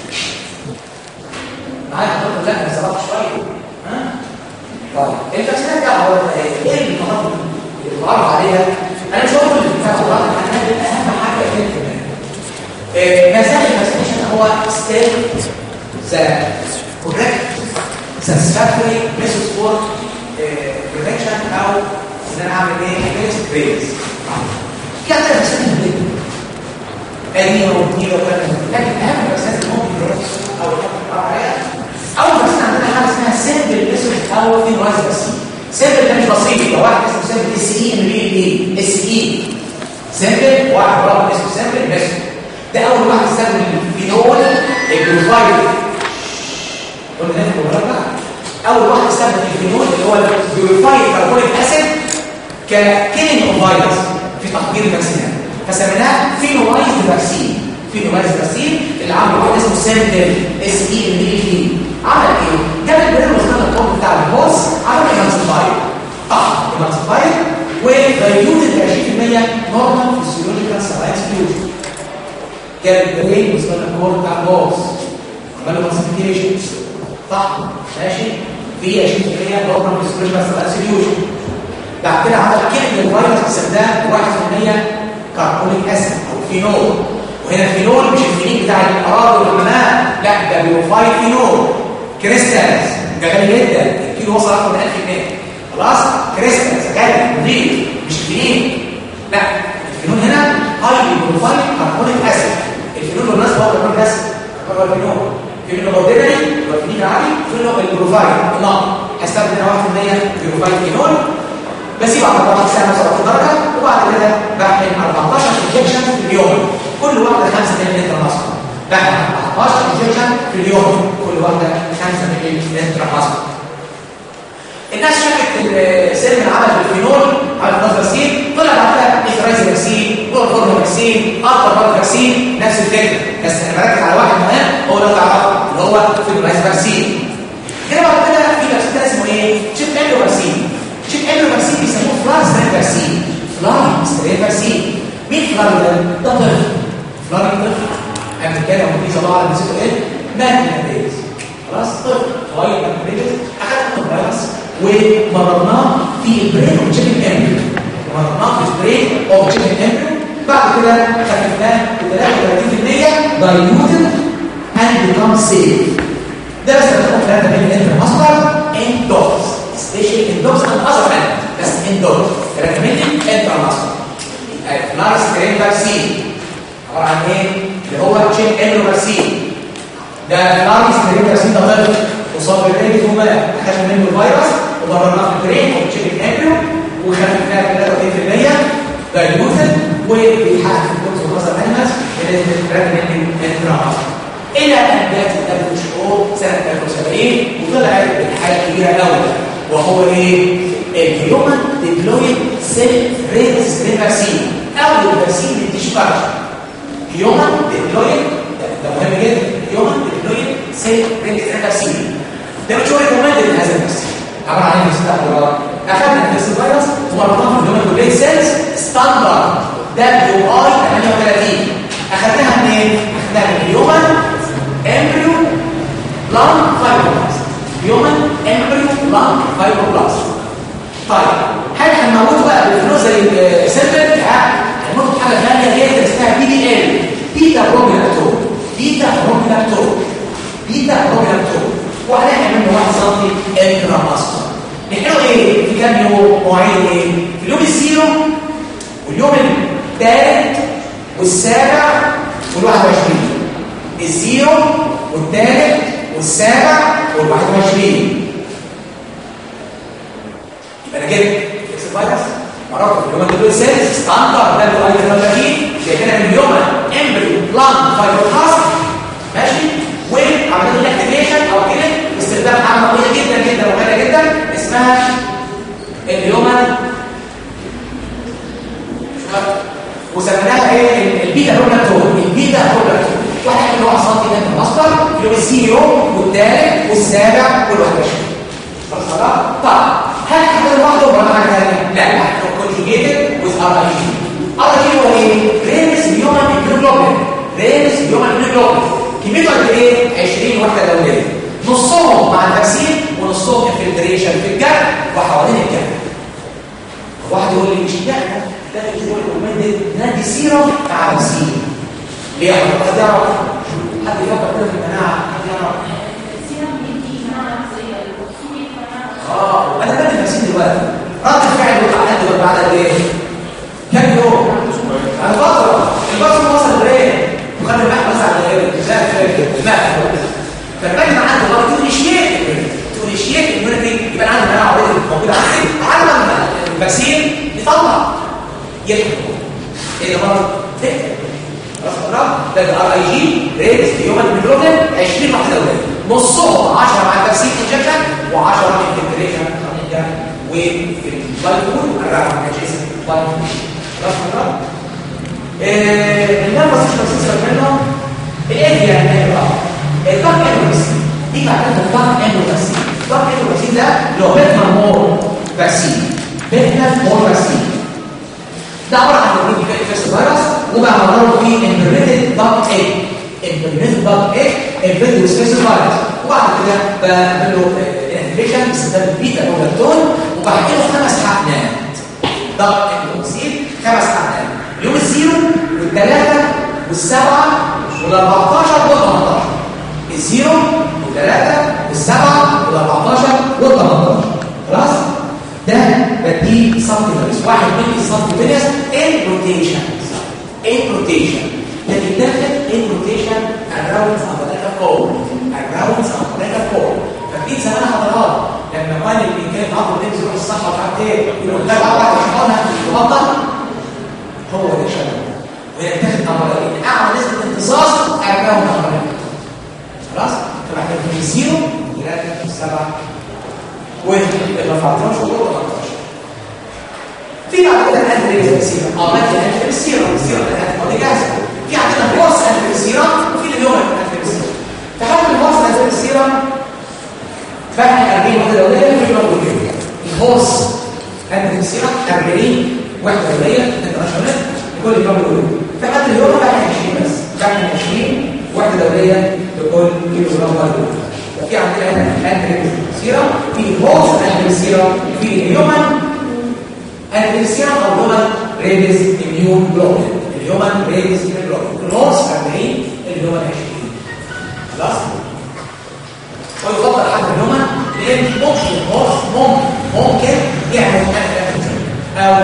معايا حضرتك؟ لا انا سبقت شويه ها. طيب الفاكسينات ده هو ايه اللي المفروض نتعرف عليها؟ انا مش هقول الفاكسينات اهم حاجه في مسائل الفاكسينيشن هو ستيل ذا كوريكت satisfactory methods for protection او ان انا اعمل ايه against rays. كده الفاكسينات دي ادي وكده وكده لكن اهم الفاكسينات اللي ممكن نروح او نحط عليها اول فاكسين عندنا حاجه اسمها سيمبل ميثود او في نويز فاكسين. سيمبل ده مش بسيط لو واحد اسمه سيمبل اس اي ام بي اي اس اي سيمبل واحد رقم اسمه سيمبل ميثود ده اول واحد استخدم الفينول الجلوفايد قلنا ده المجرد اول واحد استخدم الفينول اللي هو الجلوفايد كربونيك اسيد ككيلينج اوف فيروس في تحضير الفاكسينات فسميناه فينولايزد فاكسين. فينولايزد فاكسين اللي عمله واحد اسمه سيمبل اس اي ام بي اي عمل ايه؟ جاب البرين وصلنا الكود بتاع الهوس عمل ايمانسيفاير طبعا ايمانسيفاير ودايلوتد عشرين بالمية نورمال فيسيولوجيكال سلاينس فيوجن. جاب البرين وصلنا الكود بتاع الهوس عمل له ماسيفيكيشن صح ماشي في عشرين بالمية نورمال فيسيولوجيكال سلاينس فيوجن. بعد كده عمل كلمه الفيروس باستخدام واحد بالمية كربونيك اسيد او فينول. وهنا الفينول مش الفينيل بتاع الاراضي والحمام لا ده بيوفاي فينول كريستالز ده غالي جدا الكيلو وصل اكتر من ألف جنيه خلاص. كريستالز غالي نظيف مش فينيل لا الفينول هنا هاي بيوفاي كربونيك اسيد. الفينول بالنسبه هو كربونيك اسيد هو الفينول فينول اوردينري هو الفينيل عادي فينول البروفايل نعم هستخدم هنا واحد بالمية بيوفاي فينول بسيب على أربعتاشر ساعه وسبعة درجه وبعد كده بحقن أربعتاشر انجكشن في اليوم كل واحده خمسة مللي لتر مصر. بحقن أربعتاشر انجكشن في اليوم كل واحده خمسة مللي لتر مصر. الناس شافت السيرم العمل بالفينول على الفاكسين طلع بعد كده افراز فاكسين وفورم فاكسين اكتر برضه فاكسين نفس الفكره بس انا بركز على واحد مهم هو اللي تعرفه اللي هو فينولايز فاكسين. كده بعد كده في فاكسين اسمه ايه؟ شيب اميو فاكسين. شيب اميو فاكسين بيسموه فلاج سترين فاكسين. فلاج سترين فاكسين مين فلاج ده؟ ده طفل فلاج طفل امريكاني او انجليزي الله اعلم نسيته ايه؟ مات من البيز خلاص طفل صغير من البيز اخذنا الفيروس ومرضناه في البرين اوف تشيكن امبريو مرضناه في البرين اوف تشيكن امبريو بعد كده خففناه ب ثلاثة وثلاثين بالمية دايلوتد اند بيكام سيف. ده بس بناخد ثلاثة مللي لتر مصدر ان دوز سبيشال ان دوز اند اذر انت بس ان دوز ثلاثة مللي لتر مصدر. الفلايس سترين فاكسين عباره عن ايه؟ اللي هو تشيكن امبريو فاكسين. ده الفلايس سترين فاكسين ده طفل وصاب بالريد ومات اخذنا منه الفيروس وبررناه في البرين او تشيكن امبريو وخففناه دايلوتد وبيحقق في الكتب الوسط انيمالز بنسبه ريكومندد انترا الى ان جاءت الدبليو اتش او سنه ثلاثة وسبعين وطلعت بالحاله كبيره قوي وهو ايه؟ الهيومن ديبلويد سيل ريز فاكسين او الفاكسين للتيشو كارت. هيومن ديبلويد ده مهم جدا. هيومن ديبلويد سيل ريز فاكسين ده مش هو ريكومندد هذا الفاكسين عباره عن ايه؟ استخدام اخذنا نفس الفيروس ومربوطه بالهيومن ديبلويد سيلز ستاندرد دبليو اي ثمانية وثلاثين. اخذناها منين؟ اخذناها من الهيومن امبريو لانج فايبروبلاست. هيومن امبريو لانج فايبروبلاست. طيب هل هنموت بقى بالفلوس زي سيلفر؟ لا، هنموت بحاجه ثانيه جدا اسمها بي دي ال، بيتا بروبيلاكتور. بيتا بروبيلاكتور بيتا بروبيلاكتور وهنعمل منه واحد سم انترا ماسكولار. نحن ايه في كام يوم؟ مواعيد ايه؟ في اليوم الزيرو واليوم الثالث والسابع والواحد وعشرين. الزيرو والثالث والسابع والواحد وعشرين. يبقى انا جبت اكس فايروس مرات اليوم الدبليو سيلز ستاندرد ده اللي هو ثلاثين جايبينها من اليوم امبريو لانج فايبروبلاست ماشي وعملنا له اكتيفيشن او كده باستخدام حاجه قويه جدا جدا وغاليه جدا اسمها اليوم وسميناها ايه؟ البيتا بروبلاكتور. البيتا بروبلاكتور واحد اللي هو عصام كده في المصدر اليوم الزيرو والثالث والسابع والواحد وعشرين. خلاص خلاص؟ طيب هل حاجه لوحده ولا حاجه ثانيه؟ لا لا كونجيجيتد وذ ار اي جي. ار اي جي هو ايه؟ رينس هيومن هيموجلوبين. رينس هيومن هيموجلوبين كميته قد ايه؟ عشرين وحده دوليه. نصهم مع الفاكسين ونصهم انفلتريشن في الجرح وحوالين الجرح. واحد يقول لي مش ده ده اللي هو ريكومندد نادي سيرم مع فاكسين. ليه؟ حد يعرف؟ حد يفكر كده في المناعه؟ حد يعرف؟ السيرم بيدي مناعه زي الفاكسين مناعه. اه انا بدي فاكسين دلوقتي. رد الفعل بيطلع قد بعد قد ايه؟ كام يوم؟ على فتره. الفتره وصل لبرين وخلي الواحد بس على الماء. فالباقي ما عنده برضه تونيشيت تونيشيت الاميونيتي يبقى عنده مناعه اوريدي موجوده عندي. على الفاكسين يطلع يلحق ايه ده برضه؟ خلاص خلاص ده الار اي جي ريز هيومن هيموجلوبين عشرين وحده دوليه. نصهم عشرة مع الفاكسين انجكشن و10 من الانتجريشن وفي البايبول الرابع ما كانش اسمه بايبول. خلاص خلاص ايه النمبر ستة وستين منهم الايه يعني ايه بقى؟ الضغط الانوفاكسين دي معناتها الضغط الانوفاكسين. الضغط الانوفاكسين ده اللي هو بيتنا مور فاكسين. بيتنا مور فاكسين ده عباره عن البروتين فيروس وبقى مرره فيه انفيرمنتد ضغط ايه؟ انفيرمنتد ضغط ايه؟ انفيرمنتد فيروس وبعد كده بعمل له انفليشن باستخدام البيتا برولاكتون وبحكي له خمس حقنات ضغط الانوفاكسين. خمس حقنات اليوم الزيرو والثلاثه والسبعه والاربعتاشر والتمنتاشر. الزيرو والثلاثه والسبعه والاربعتاشر والتمنتاشر. خلاص؟ ده بديه سبتيفيرس واحد مني سبتيفيرس ان روتيشن ان روتيشن ده بيتاخد ان روتيشن اراوند امبريكا كور اراوند امبريكا كور. فاكرين زمان حضرات لما قال اللي كان عضو بينزل يروح الصحه مش عارف ايه يقول لك بعد شهرها يبطل هو ده شغل ويتاخد امبريكا اعلى نسبه امتصاص اراوند امبريكا. خلاص؟ فبعد كده في زيرو ثلاثة سبعة والرفعتين شهور وتمنتاشر. في بعد كده الانتريز بالسيرم اه مادة الانتريز بالسيرم السيرم الانتريز جاهزة. في عندنا الهورس انتريز بالسيرم وفي اليوم الانتريز بالسيرم. فحاول الهورس انتريز بالسيرم فاحنا أربعين وحدة دولية في الجنوب. الهورس انتريز بالسيرم أربعين وحدة دولية انترناشونال لكل يوم دولي. فحتى اليوم بقى عشرين بس بقى عشرين وحدة دولية لكل كيلو جرام دولي. في عندنا هنا انتريز سيرم في هوس انتريز سيرم في الهيومن انتريز سيرم او هيومن ريدز اميون جلوبولين. الهيومن ريدز اميون جلوبولين الهوس أربعين الهيومن عشرين. خلاص ويفضل حد الهيومن لان ممكن الهوس ممكن ممكن يعمل انتريز او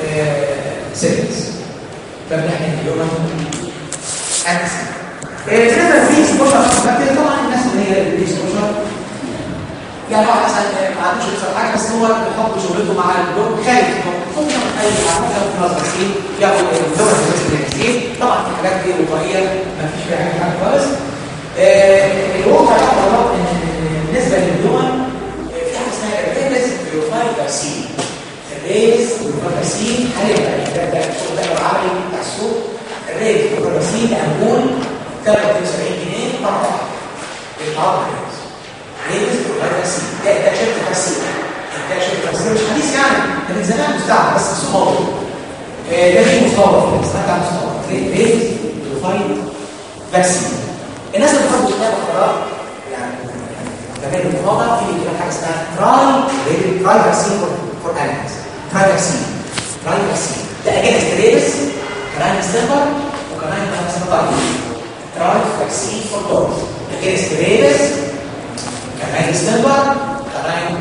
سيلز فبنحن الهيومن انتريز كده في سبوشر لكن طبعا الناس اللي هي اللي سبوشر يعني واحد مثلا ما عندوش يكسر حاجه بس هو بيحط شغلته مع الدكتور خايف ممكن اي حاجه في نظر سين ياخد اللغه الانجليزيه طبعا الحاجات دي وقائيه ما فيش فيها اي حاجه خالص. الواقع طبعا ان بالنسبه للدول في حاجه اسمها الريز بروفايل فاكسين. الريز بروفايل فاكسين حاليا ده ده الشغل ده العملي بتاع السوق. الريز بروفايل فاكسين امبول ثلاثة وسبعين جنيه مره واحده للعرض الريز. ريز بروفايل فاكسين ده ده شركه فاكسين ده شركه فاكسين مش حديث يعني ده من زمان مستعمل بس السوق موجود. ده في مصور سمعت عن مصور ريز بروفايل فاكسين. الناس اللي بتاخد كتاب القرار يعني تمام الموضوع في كده حاجه اسمها تراي تراي فاكسين فور انيمالز. تراي فاكسين تراي فاكسين ده اجنست ريبس كمان ستيمبر وكمان كمان ستيمبر. تراي فاكسين فور دوجز اجنست ريبس كمان ستيمبر كمان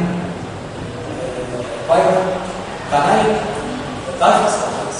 فايبر كمان دايفاس خلاص.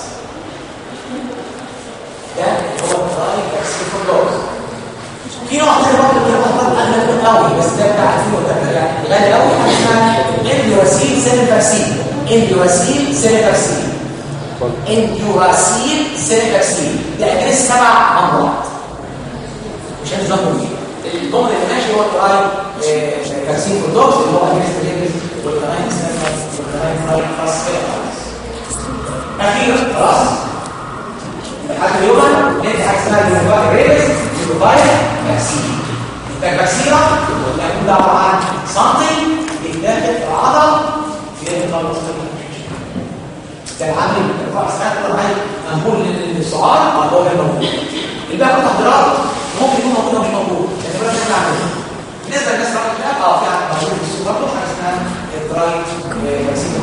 ده هو تراي فاكسين فور دوجز. في نوع تاني برضه اللي هو برضه اغلى قوي بس ده بتاع ألفين وثلاثة يعني غالي قوي حاجه اسمها انديوراسيل سيلفاكسين. انديوراسيل سيلفاكسين انديوراسيل سيلفاكسين ده اجنس سبع امراض مش عارف نظامه ايه. الضمن اللي ماشي هو تراي فاكسين فور دوجز اللي هو اجنس ريبس والكلاين سيلفاكسين والكلاين خاص كده خالص. اخيرا خلاص لحد اليوم ندي حاجه اسمها الريبس بروفايل فاكسين. الفاكسينه بتكون عباره عن سنتي بيتاخد في العضله في الخلص ده العامل الرفع ساعات طبعا منقول للسعار او هو موجود. الباقي تحضيرات ممكن يكون موجود او مش موجود لكن بلاش نعمل بالنسبه للناس اللي بقى اه في موجود في السوق برضه حاجه اسمها الدراي فاكسين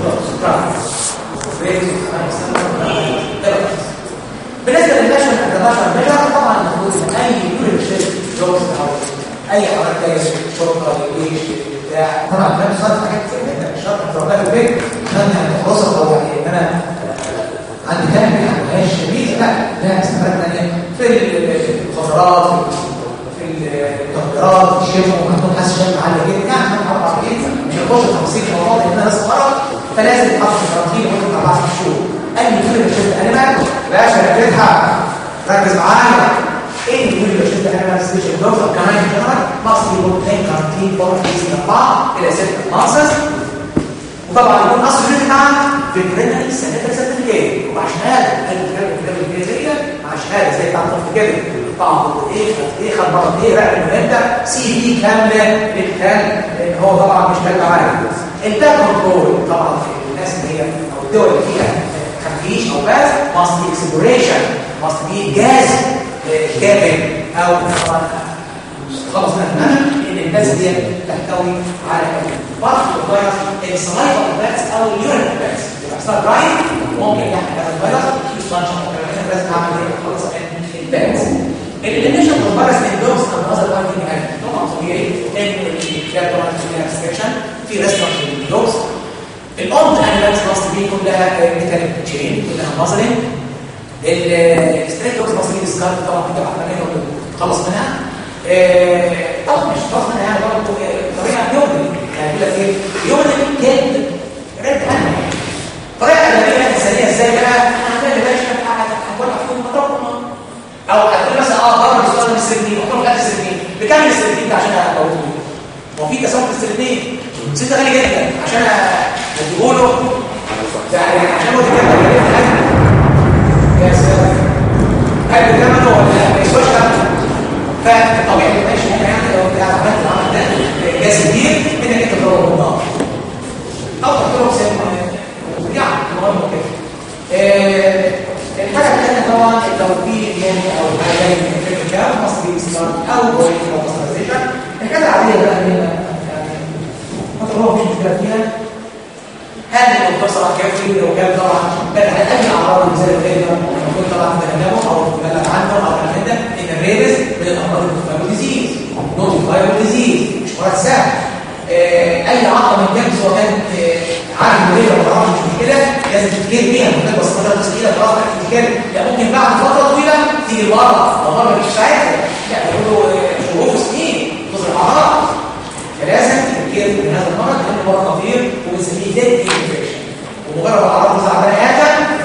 بالنسبه للناشونال انترناشونال ميجر طبعا المفروض اي كل شيء جوز او اي حاجه جايه شرطه جيش بتاع طبعا ده مش شرط حاجات مش شرط تروح في البيت عشان تخلصها او يعني ان انا عندي كام يعني مش شديد لا ده استفادة ثانيه في المخدرات في التخديرات في الشم وممكن حاسس شم عاليه جدا يعني اربع سنين مش هنخش في تفاصيل الموضوع لان انا صغيره فلازم تحط في الترتيب ممكن اربع شهور. اي كل شيء انا بقى باشا ركزها ركز معايا ايه كل شيء انا سبيشال دوكتور كمان جنرال مصر يكون ثاني كارتين فور من اربعه الى سته مانسز. وطبعا يكون اصل بتاعها في البرينري سنتر سيرتيفيكيت ومع شهاده اي كلام الانجليزيه مع شهاده زي بتاعت الطفل كده طبعا ايه ايه خد مره ايه بقى المهم سي في كامله للكلام لان هو طبعا مش كلام عادي. الباك كنترول طبعا في الناس اللي هي او الدول اللي فيها تفتيش او باس must be exploration must be gas كافٍ او طبعا خلاص احنا ان الناس دي تحتوي على بعض الفيروس السلايفا الباكس او اليورين باكس بيحصل براين ممكن يحمل الفيروس في لانش او لازم اعمل ايه خلاص الباكس الانيشال فيروس اندوز او هذا الوقت طبعا طبيعي ان الكلاب طبعا فيها ريستريكشن في ريستريكشن للدوز. الاولد انيمالز ماست بي كلها ميتاليك تشين كلها مازلين. الستريك دوز ماست بي ديسكارد طبعا بتبقى عمليه تخلص منها طبعا مش خلاص منها يعني برضه طريقه يومي يعني بيقول لك ايه يومي كان رد عنها طريقه ادبيه انسانيه ازاي بقى انا هعمل باشا هقول لك فيهم مطرقه او هتقول مثلا اه ضرب السؤال من السردين وحط له السردين بكام السردين ده عشان اقوله هو في تسامح السردين سيده غالي جدا عشان تقولوا يعني عشان هو كده يا سلام هل ثمنه ولا يسوى فطبيعي ماشي هنا يعني لو انت عملت العمل ده جاز كتير انك انت تضربه بالنار او تحطه في سيف يعني مهم كده. الحاجه الثانيه طبعا لو في يعني او حاجه من الكيميكال مصري ستارت او بوينت او ماسترايزيشن الحاجه العاديه بقى يعني مطلوب مش مشكله فيها هذه القصه كافيه لو كان طبعا كان على اي اعراض زي الغيره ممكن طبعا تتكلموا او تتكلم عنه او كده ان الريبس من الامراض المتفاوتة ديزيز نوت فايبر ديزيز مش مرض سهل. اي عضله من الجنب سواء كانت عارف الغيره ولا عارف مش كده لازم تتكلم بيها ممكن بس فتره تسكيله خلاص تتكلم يعني ممكن بعد فتره طويله تيجي المرض او مره مش ساعتها يعني يقولوا شهور وسنين تظهر اعراض فلازم تتكلم من هذا المرض لانه مرض خطير وبنسميه ديد انفكشن ومجرد اعراض تظهر على بني ادم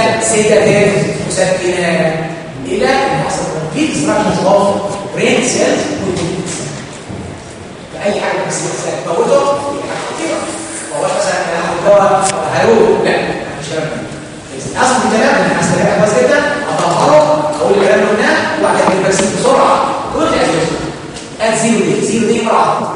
سيداتات مسكنات الى ان يحصل كومبليت ديستراكشن اوف برين سيلز والكومبليت فاي حاجه بس تموته دي حاجه خطيره ما هوش مثلا انا هاخد دواء هروب لا مش كده اصل الكلام انا هستريح كويس جدا اطهره اقول الكلام اللي قلناه وبعدين بس بسرعه كل الاسئله اد زيرو دي زيرو دي مره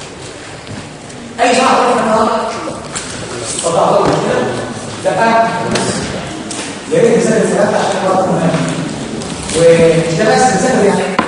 اي شرح تروح من النهارده طبعا ده بقى يا ريت نسال الثلاثه عشان وقت مهم ومش ده بس نسال يعني